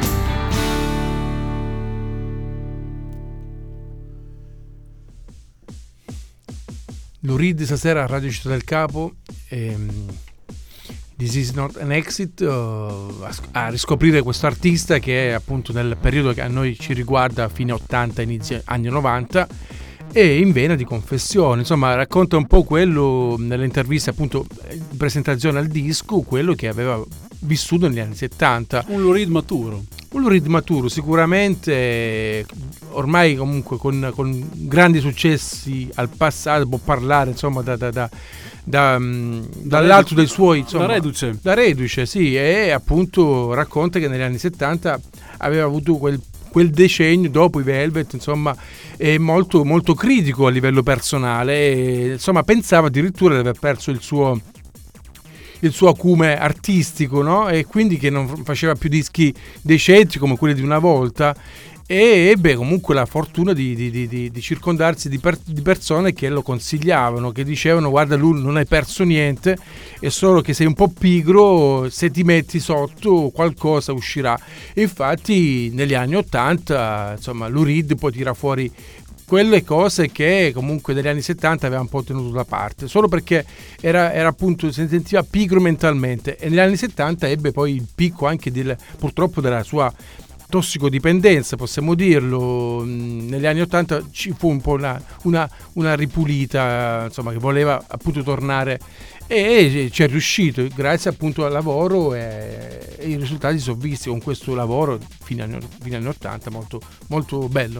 Lou Reed stasera a Radio Città del Capo, ehm, This is not an exit, uh, a, a riscoprire questo artista che è appunto nel periodo che a noi ci riguarda, fine ottanta, inizio anni novanta, e in vena di confessione, insomma racconta un po' quello nelle interviste, appunto di presentazione al disco, quello che aveva vissuto negli anni settanta. Un Lou Reed maturo. Un Lou Reed maturo, sicuramente, ormai comunque con, con grandi successi al passato, può parlare insomma da, da, da, da, dall'alto dei suoi, insomma, da reduce. Da reduce, sì, e appunto racconta che negli anni settanta aveva avuto quel quel decennio dopo i Velvet, insomma, è molto, molto critico a livello personale e, insomma, pensava addirittura di aver perso il suo il suo acume artistico, no? E quindi che non faceva più dischi decenti come quelli di una volta, e ebbe comunque la fortuna di, di, di, di circondarsi di, per, di persone che lo consigliavano, che dicevano: guarda, lui non hai perso niente, è solo che sei un po' pigro, se ti metti sotto qualcosa uscirà. E infatti negli anni ottanta, insomma, Lou Reed poi tira fuori quelle cose che comunque negli anni settanta aveva un po' tenuto da parte, solo perché era, era appunto, si sentiva pigro mentalmente, e negli anni settanta ebbe poi il picco anche del, purtroppo della sua tossicodipendenza, possiamo dirlo. Negli anni ottanta ci fu un po' una, una, una ripulita, insomma, che voleva appunto tornare, e ci è riuscito grazie appunto al lavoro, e, e i risultati si sono visti con questo lavoro fino agli, fino agli anni ottanta molto, molto bello.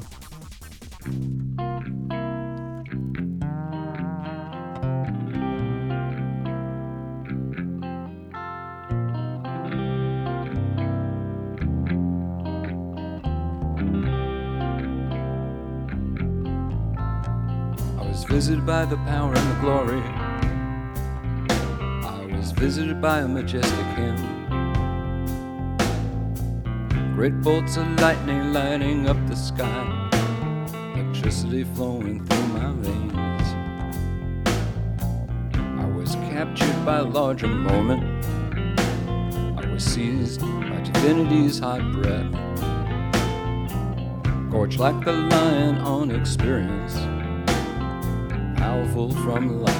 I was visited by the power and the glory. I was visited by a majestic hymn. Great bolts of lightning lighting up the sky, electricity flowing through my veins. I was captured by a larger moment. I was seized by divinity's hot breath, gorged like the lion on experience, powerful from life.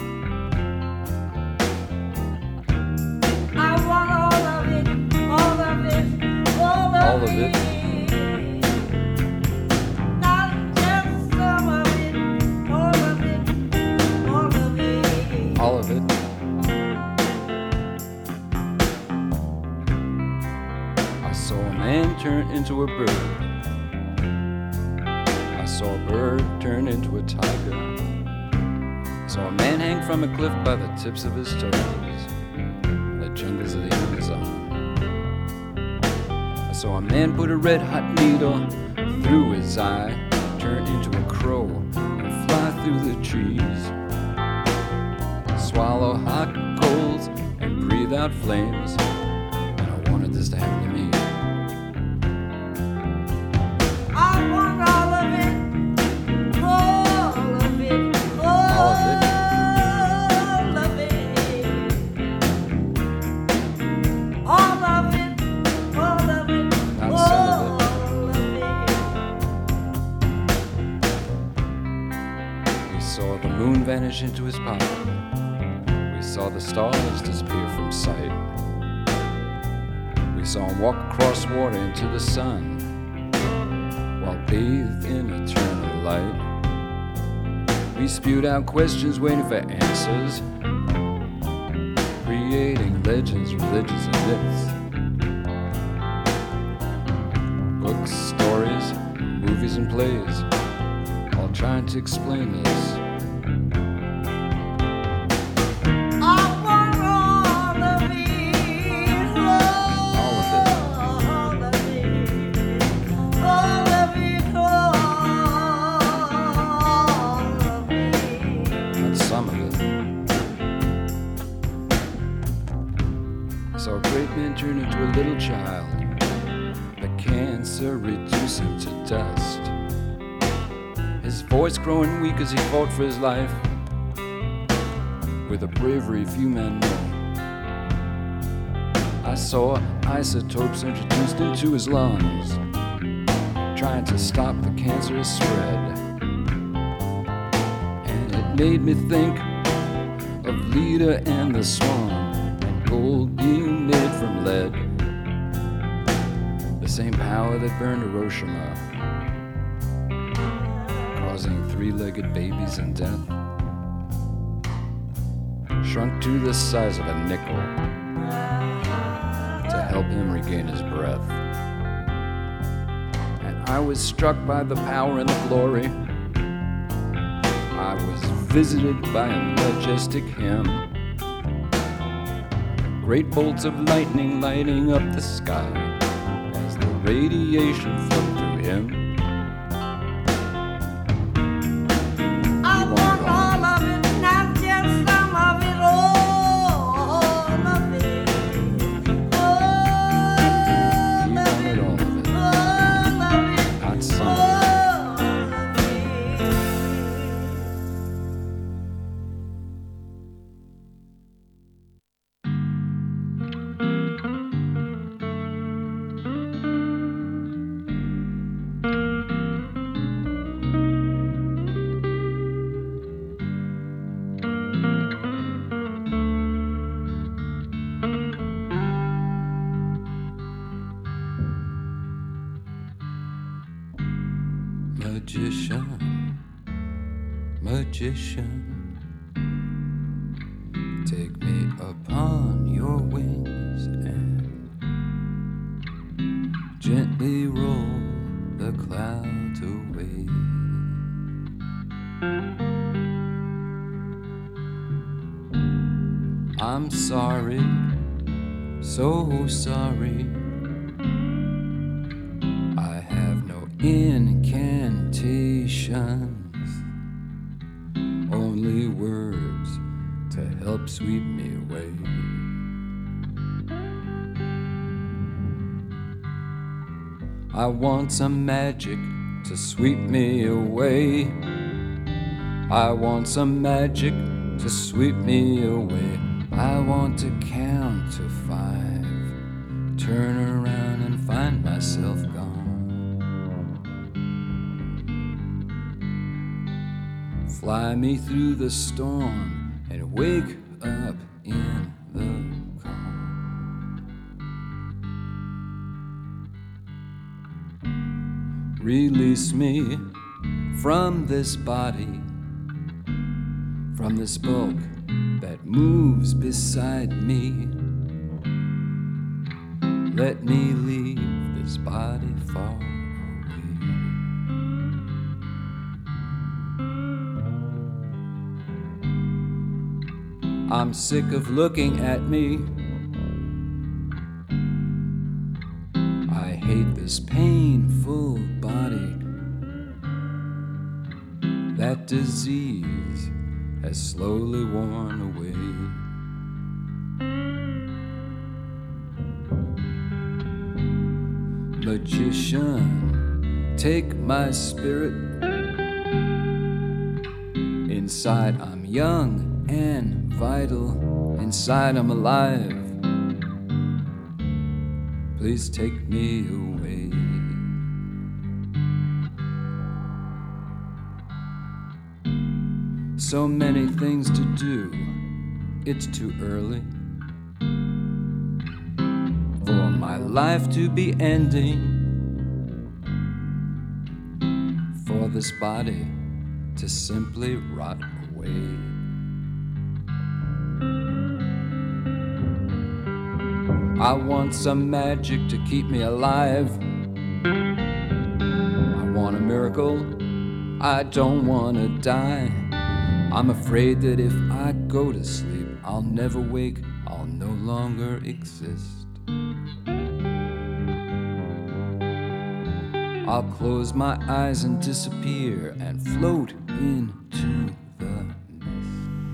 I want all of it, all of it, all of, all of it. Not just some of it, all of it, all of it. All of it. I saw a man turn into a bird. I saw a bird turn into a tiger. I saw a man hang from a cliff by the tips of his toes in the jungles of the Amazon. I saw a man put a red hot needle through his eye, turn into a crow and fly through the trees, swallow hot coals and breathe out flames. And I wanted this to happen to me. I want all of it, all of it, all All of it. of it, all of it, all of it, Not some of it. all of it. We saw the moon vanish into his pocket. We saw the stars disappear from sight. We saw him walk across water into the sun while bathed in eternal light. We spewed out questions waiting for answers, creating legends, religions, and myths. Books, stories, movies, and plays, all trying to explain this. I want all of it, All of it. all of it, all of it, all of it. Not some of it. I saw a great man turn into a little child, but cancer reduced him to dust. His voice growing weak as he fought for his life, with a bravery few men know. I saw isotopes introduced into his lungs, trying to stop the cancerous spread. And it made me think of Leda and the Swan, and gold being made from lead, the same power that burned Hiroshima, causing three-legged babies and death, shrunk to the size of a nickel to help him regain his breath. And I was struck by the power and the glory. I was visited by a majestic hymn, great bolts of lightning lighting up the sky, as the radiation flowed through him. I want all of it, not just some of it, all of it. All He of wanted it, all of it, all of it, not some. all of it. Magician, magician, take me upon your wings and gently roll the clouds away. I'm sorry, so sorry. I have no incantations, only words to help sweep me away. I want some magic to sweep me away. I want some magic to sweep me away. I want to count to five, turn around and find myself gone. Fly me through the storm and wake up in the calm. Release me from this body, from this bulk that moves beside me. Let me leave this body far away. I'm sick of looking at me. I hate this painful body. That disease has slowly worn away. Magician, take my spirit. Inside I'm young and vital. Inside I'm alive. Please take me away. So many things to do, it's too early for my life to be ending, for this body to simply rot away. I want some magic to keep me alive. I want a miracle, I don't want to die. I'm afraid that if I go to sleep, I'll never wake, I'll no longer exist. I'll close my eyes and disappear and float into the mist.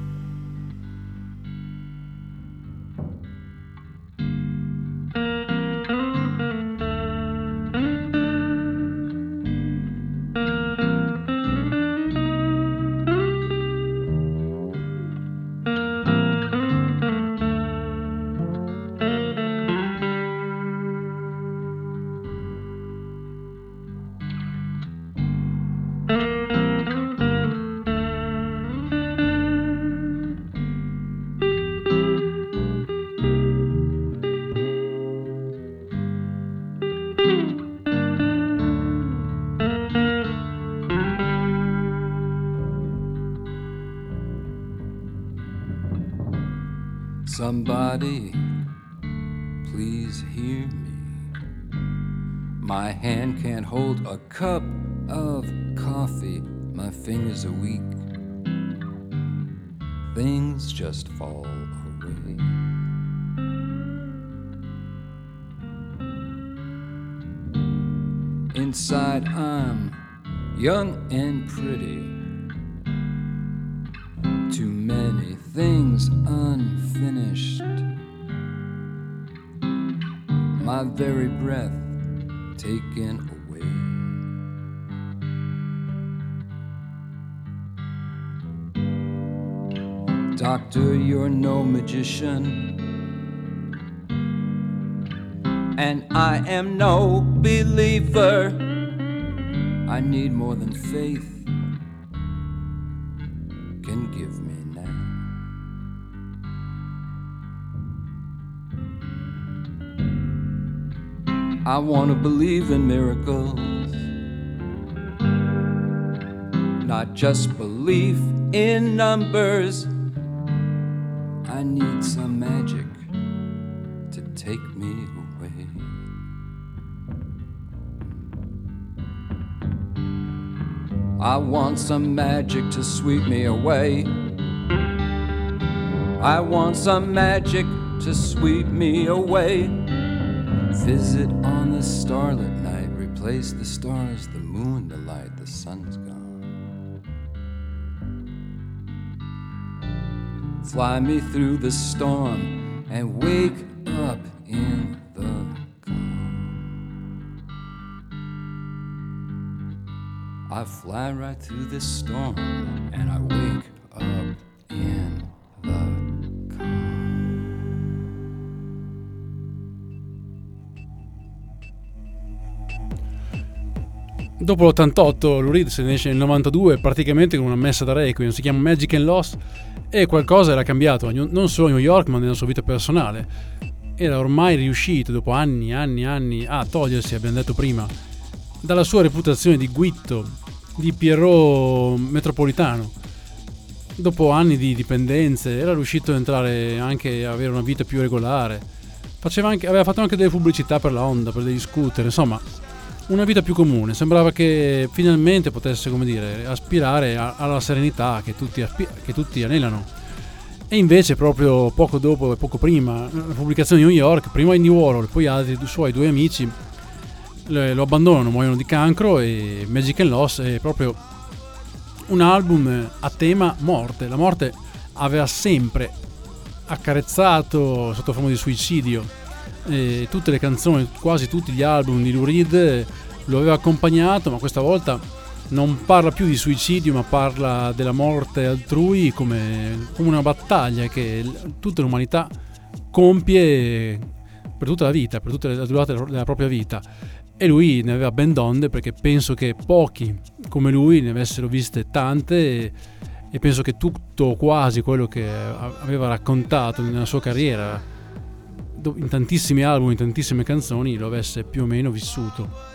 Somebody, please hear me. My hand can't hold a cup of coffee. My fingers are weak. Things just fall away. Inside I'm young and pretty. Too many things unfinished. My very breath taken away. Doctor, you're no magician, and I am no believer. I need more than faith can give me now. I want to believe in miracles, not just belief in numbers. I need some magic to take me away. I want some magic to sweep me away. I want some magic to sweep me away. Visit on the starlit night, replace the stars, the moon, the light, the sun's gone. Fly me through the storm and wake up in the calm. I fly right through this storm and I wake up in the calm. Dopo l'ottantotto, Lou Reed se ne esce nel novantadue praticamente con una messa da Requiem, si chiama Magic and Lost, e qualcosa era cambiato, non solo a New York ma nella sua vita personale. Era ormai riuscito, dopo anni, anni, anni, a togliersi, abbiamo detto prima, dalla sua reputazione di guitto, di Pierrot metropolitano. Dopo anni di dipendenze era riuscito ad entrare anche a avere una vita più regolare. Faceva anche, aveva fatto anche delle pubblicità per la Honda, per degli scooter, insomma una vita più comune. Sembrava che finalmente potesse, come dire, aspirare a, alla serenità che tutti, aspi- che tutti anelano. E invece proprio poco dopo e poco prima la pubblicazione di New York, prima Andy Warhol, poi altri due suoi due amici lo abbandonano, muoiono di cancro, e Magic and Lost è proprio un album a tema morte. La morte aveva sempre accarezzato sotto forma di suicidio. E tutte le canzoni, quasi tutti gli album di Lou Reed lo aveva accompagnato, ma questa volta non parla più di suicidio ma parla della morte altrui come, come una battaglia che tutta l'umanità compie per tutta la vita, per tutta la durata della propria vita. E lui ne aveva ben donde, perché penso che pochi come lui ne avessero viste tante, e, e penso che tutto quasi quello che aveva raccontato nella sua carriera in tantissimi album, in tantissime canzoni, lo avesse più o meno vissuto.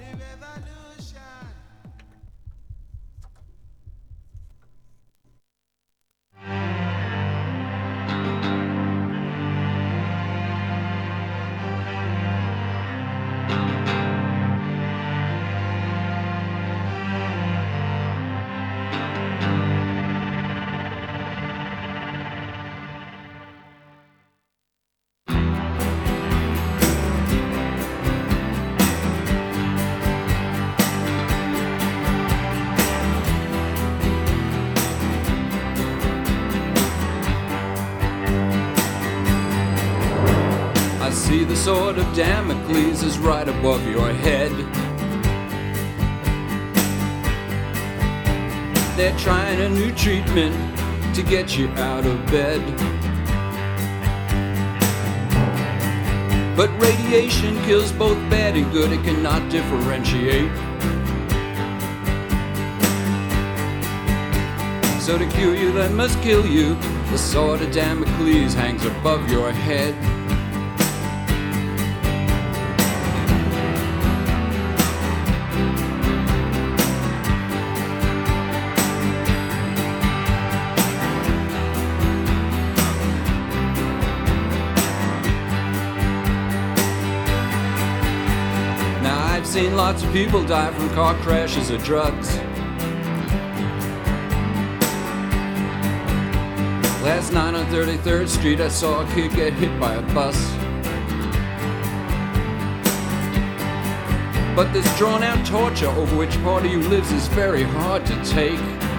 See, the sword of Damocles is right above your head. They're trying a new treatment to get you out of bed. But radiation kills both bad and good, it cannot differentiate. So to cure you, that must kill you. The sword of Damocles hangs above your head. Seen lots of people die from car crashes or drugs. Last night on thirty-third Street I saw a kid get hit by a bus. But this drawn-out torture over which part of you lives is very hard to take.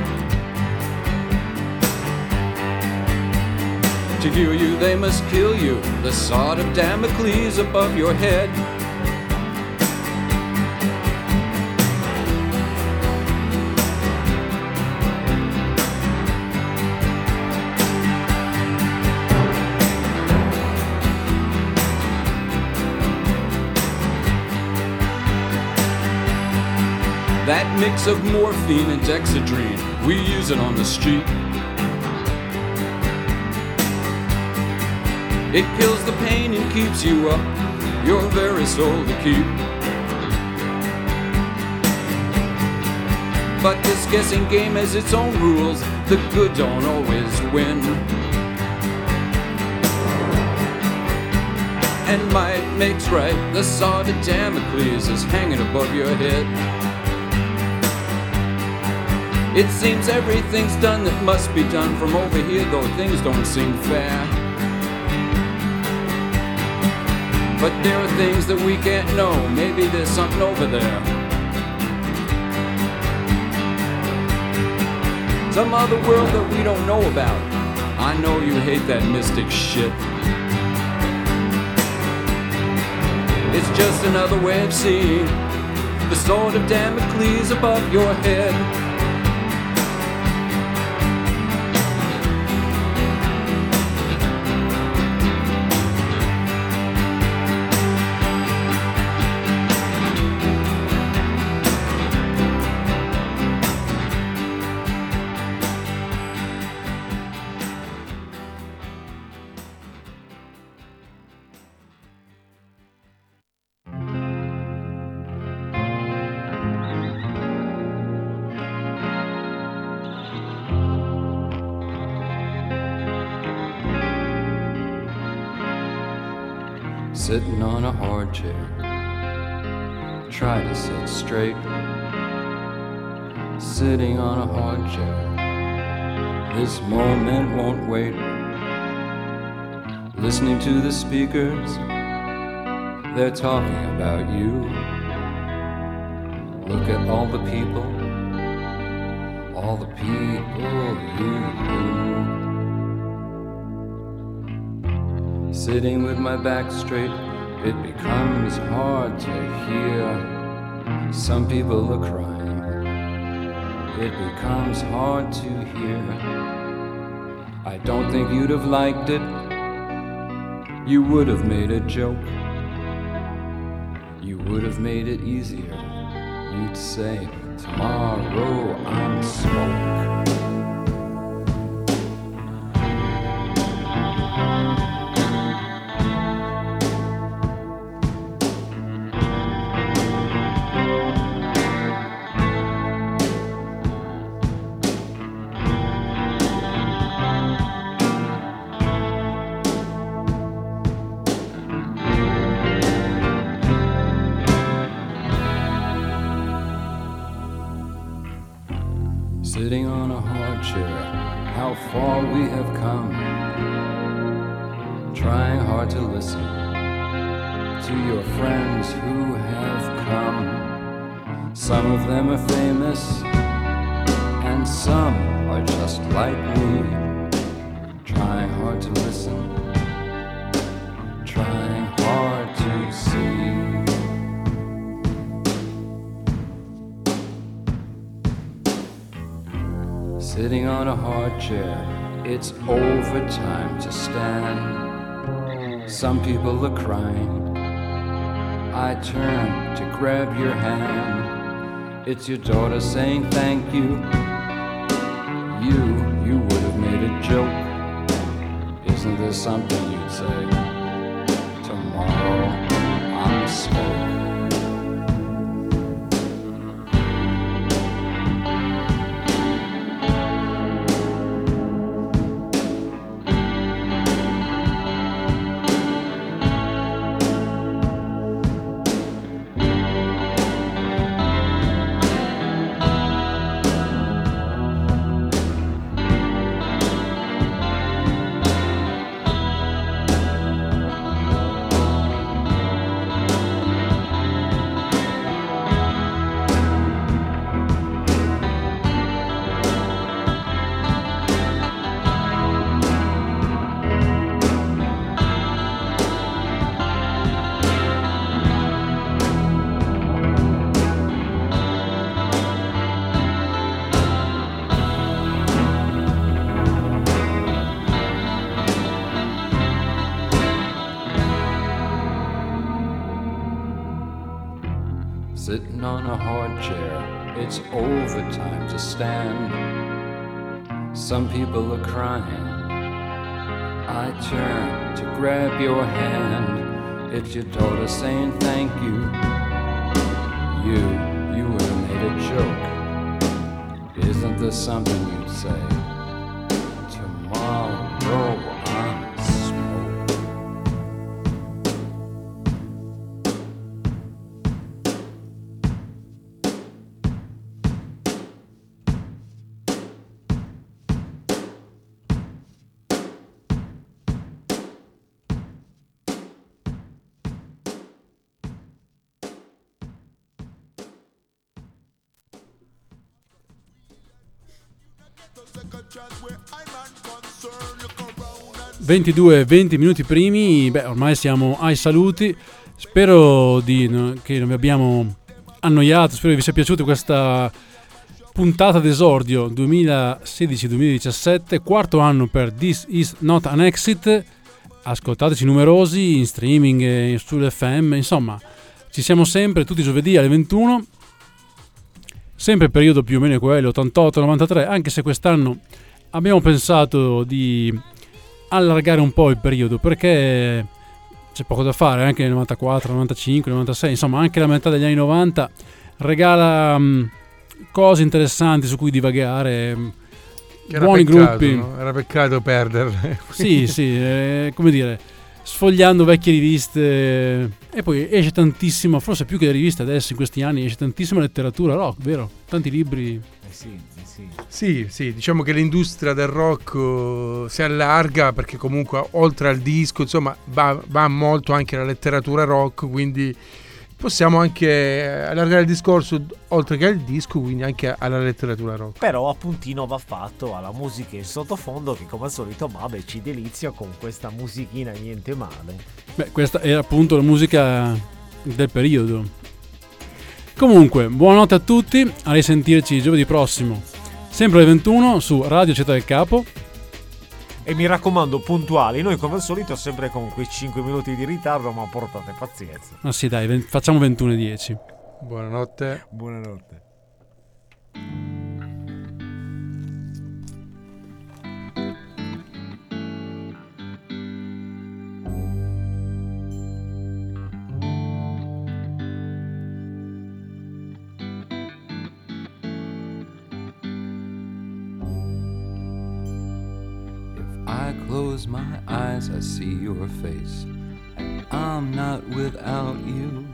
To heal you, they must kill you, the sword of Damocles above your head. That mix of morphine and Dexedrine, we use it on the street. It kills the pain and keeps you up, your very soul to keep. But this guessing game has its own rules, the good don't always win. And might makes right, the sword of Damocles is hanging above your head. It seems everything's done that must be done from over here, though things don't seem fair. But there are things that we can't know, maybe there's something over there. Some other world that we don't know about. I know you hate that mystic shit. It's just another way of seeing the sword of Damocles above your head. Sitting on a hard chair, try to sit straight. Sitting on a hard chair, this moment won't wait. Listening to the speakers, they're talking about you. Look at all the people, all the people you knew. Sitting with my back straight, it becomes hard to hear. Some people are crying, it becomes hard to hear. I don't think you'd have liked it, you would have made a joke. You would have made it easier, you'd say, tomorrow I'm smoke. Sitting on a hard chair, how far we have come. Trying hard to listen to your friends who have come. Some of them are famous, and some are just like me. Trying hard to listen, trying hard to see. Sitting on a hard chair, it's overtime to stand. Some people are crying, I turn to grab your hand. It's your daughter saying thank you. You, you would have made a joke. Isn't there something you'd say? Tomorrow I'm smoke. sitting on a hard chair. It's overtime to stand. Some people are crying. I turn to grab your hand. If your daughter's saying thank you, you, you would have made a joke. Isn't there something you'd say? Tomorrow I'm smoke. ventidue e venti minuti primi, beh, ormai siamo ai saluti. Spero di, no, che non vi abbiamo annoiato, spero che vi sia piaciuta questa puntata d'esordio duemilasedici duemiladiciassette, quarto anno per This Is Not an Exit. Ascoltateci numerosi in streaming e sull'F M, insomma, ci siamo sempre tutti i giovedì alle ventuno. Sempre il periodo più o meno quello, ottantotto novantatré, anche se quest'anno abbiamo pensato di allargare un po' il periodo perché c'è poco da fare, anche nel novantaquattro, novantacinque, novantasei, insomma anche la metà degli anni novanta regala um, cose interessanti su cui divagare, buoni peccato, gruppi. No? Era peccato perderle. Sì, sì, eh, come dire, sfogliando vecchie riviste, e poi esce tantissima, forse più che le riviste adesso in questi anni, esce tantissima letteratura rock, vero? Tanti libri. Eh sì, eh sì. Sì, sì, diciamo che l'industria del rock uh, si allarga perché comunque oltre al disco, insomma, va, va molto anche la letteratura rock, quindi possiamo anche allargare il discorso oltre che al disco, quindi anche alla letteratura rock. Però appuntino va fatto alla musica in sottofondo che come al solito Mabe ci delizia con questa musichina niente male. Beh, questa era appunto la musica del periodo. Comunque, buonanotte a tutti, a risentirci giovedì prossimo, sempre alle ventuno su Radio Città del Capo. E mi raccomando, puntuali, noi come al solito sempre con quei cinque minuti di ritardo, ma portate pazienza. Ma sì dai, ven- facciamo ventuno e dieci. Buonanotte. Buonanotte. I close my eyes, I see your face, and I'm not without you.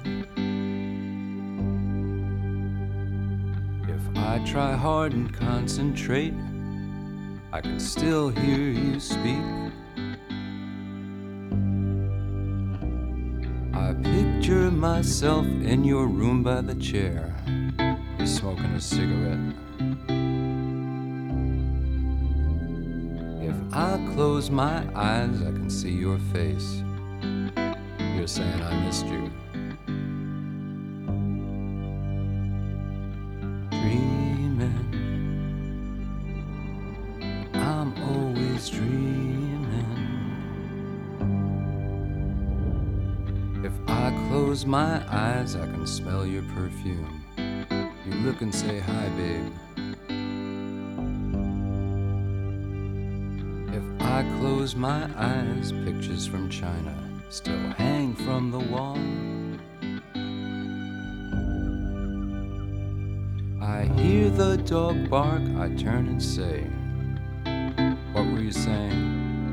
If I try hard and concentrate, I can still hear you speak. I picture myself in your room by the chair, you're smoking a cigarette. If I close my eyes, I can see your face. You're saying I missed you. Dreaming, I'm always dreaming. If I close my eyes, I can smell your perfume. You look and say hi, babe. If I close my eyes, pictures from China still hang from the wall. I hear the dog bark, I turn and say, what were you saying?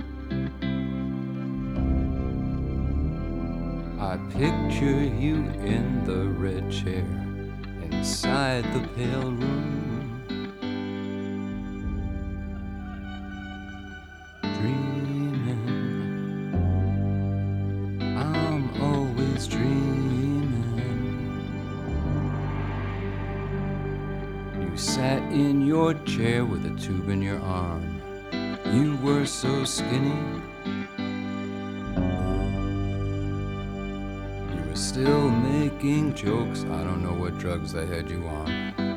I picture you in the red chair, inside the pale room. In your chair with a tube in your arm, you were so skinny. You were still making jokes, I don't know what drugs they had you on.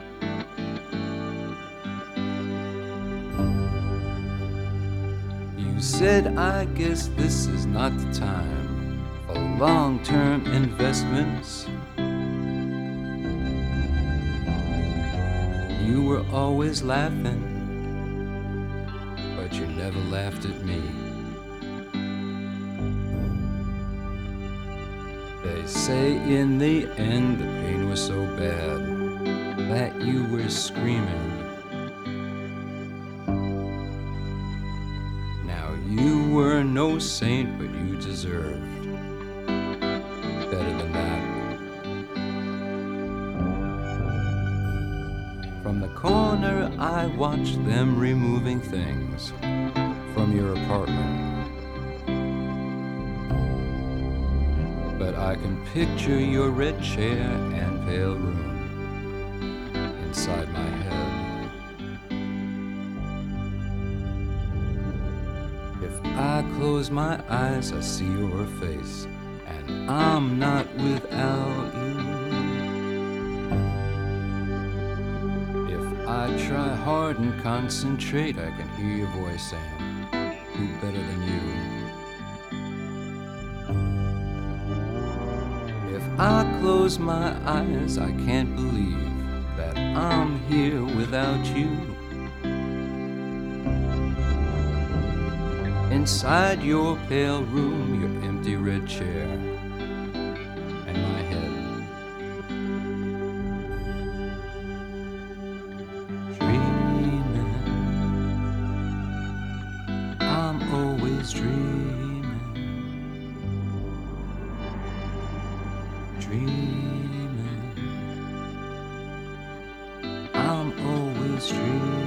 You said, I guess this is not the time for long-term investments. were always laughing, but you never laughed at me. They say in the end the pain was so bad that you were screaming. Now you were no saint, but you deserved better than that. From the corner I watched them removing things from your apartment. But I can picture your red chair and pale room inside my head. If I close my eyes, I see your face, and I'm not without you. If I try hard and concentrate, I can hear your voice saying, who better than you? If I close my eyes, I can't believe that I'm here without you. Inside your pale room, your empty red chair, and my head. Dreaming, I'm always dreaming. Dreaming, I'm always dreaming.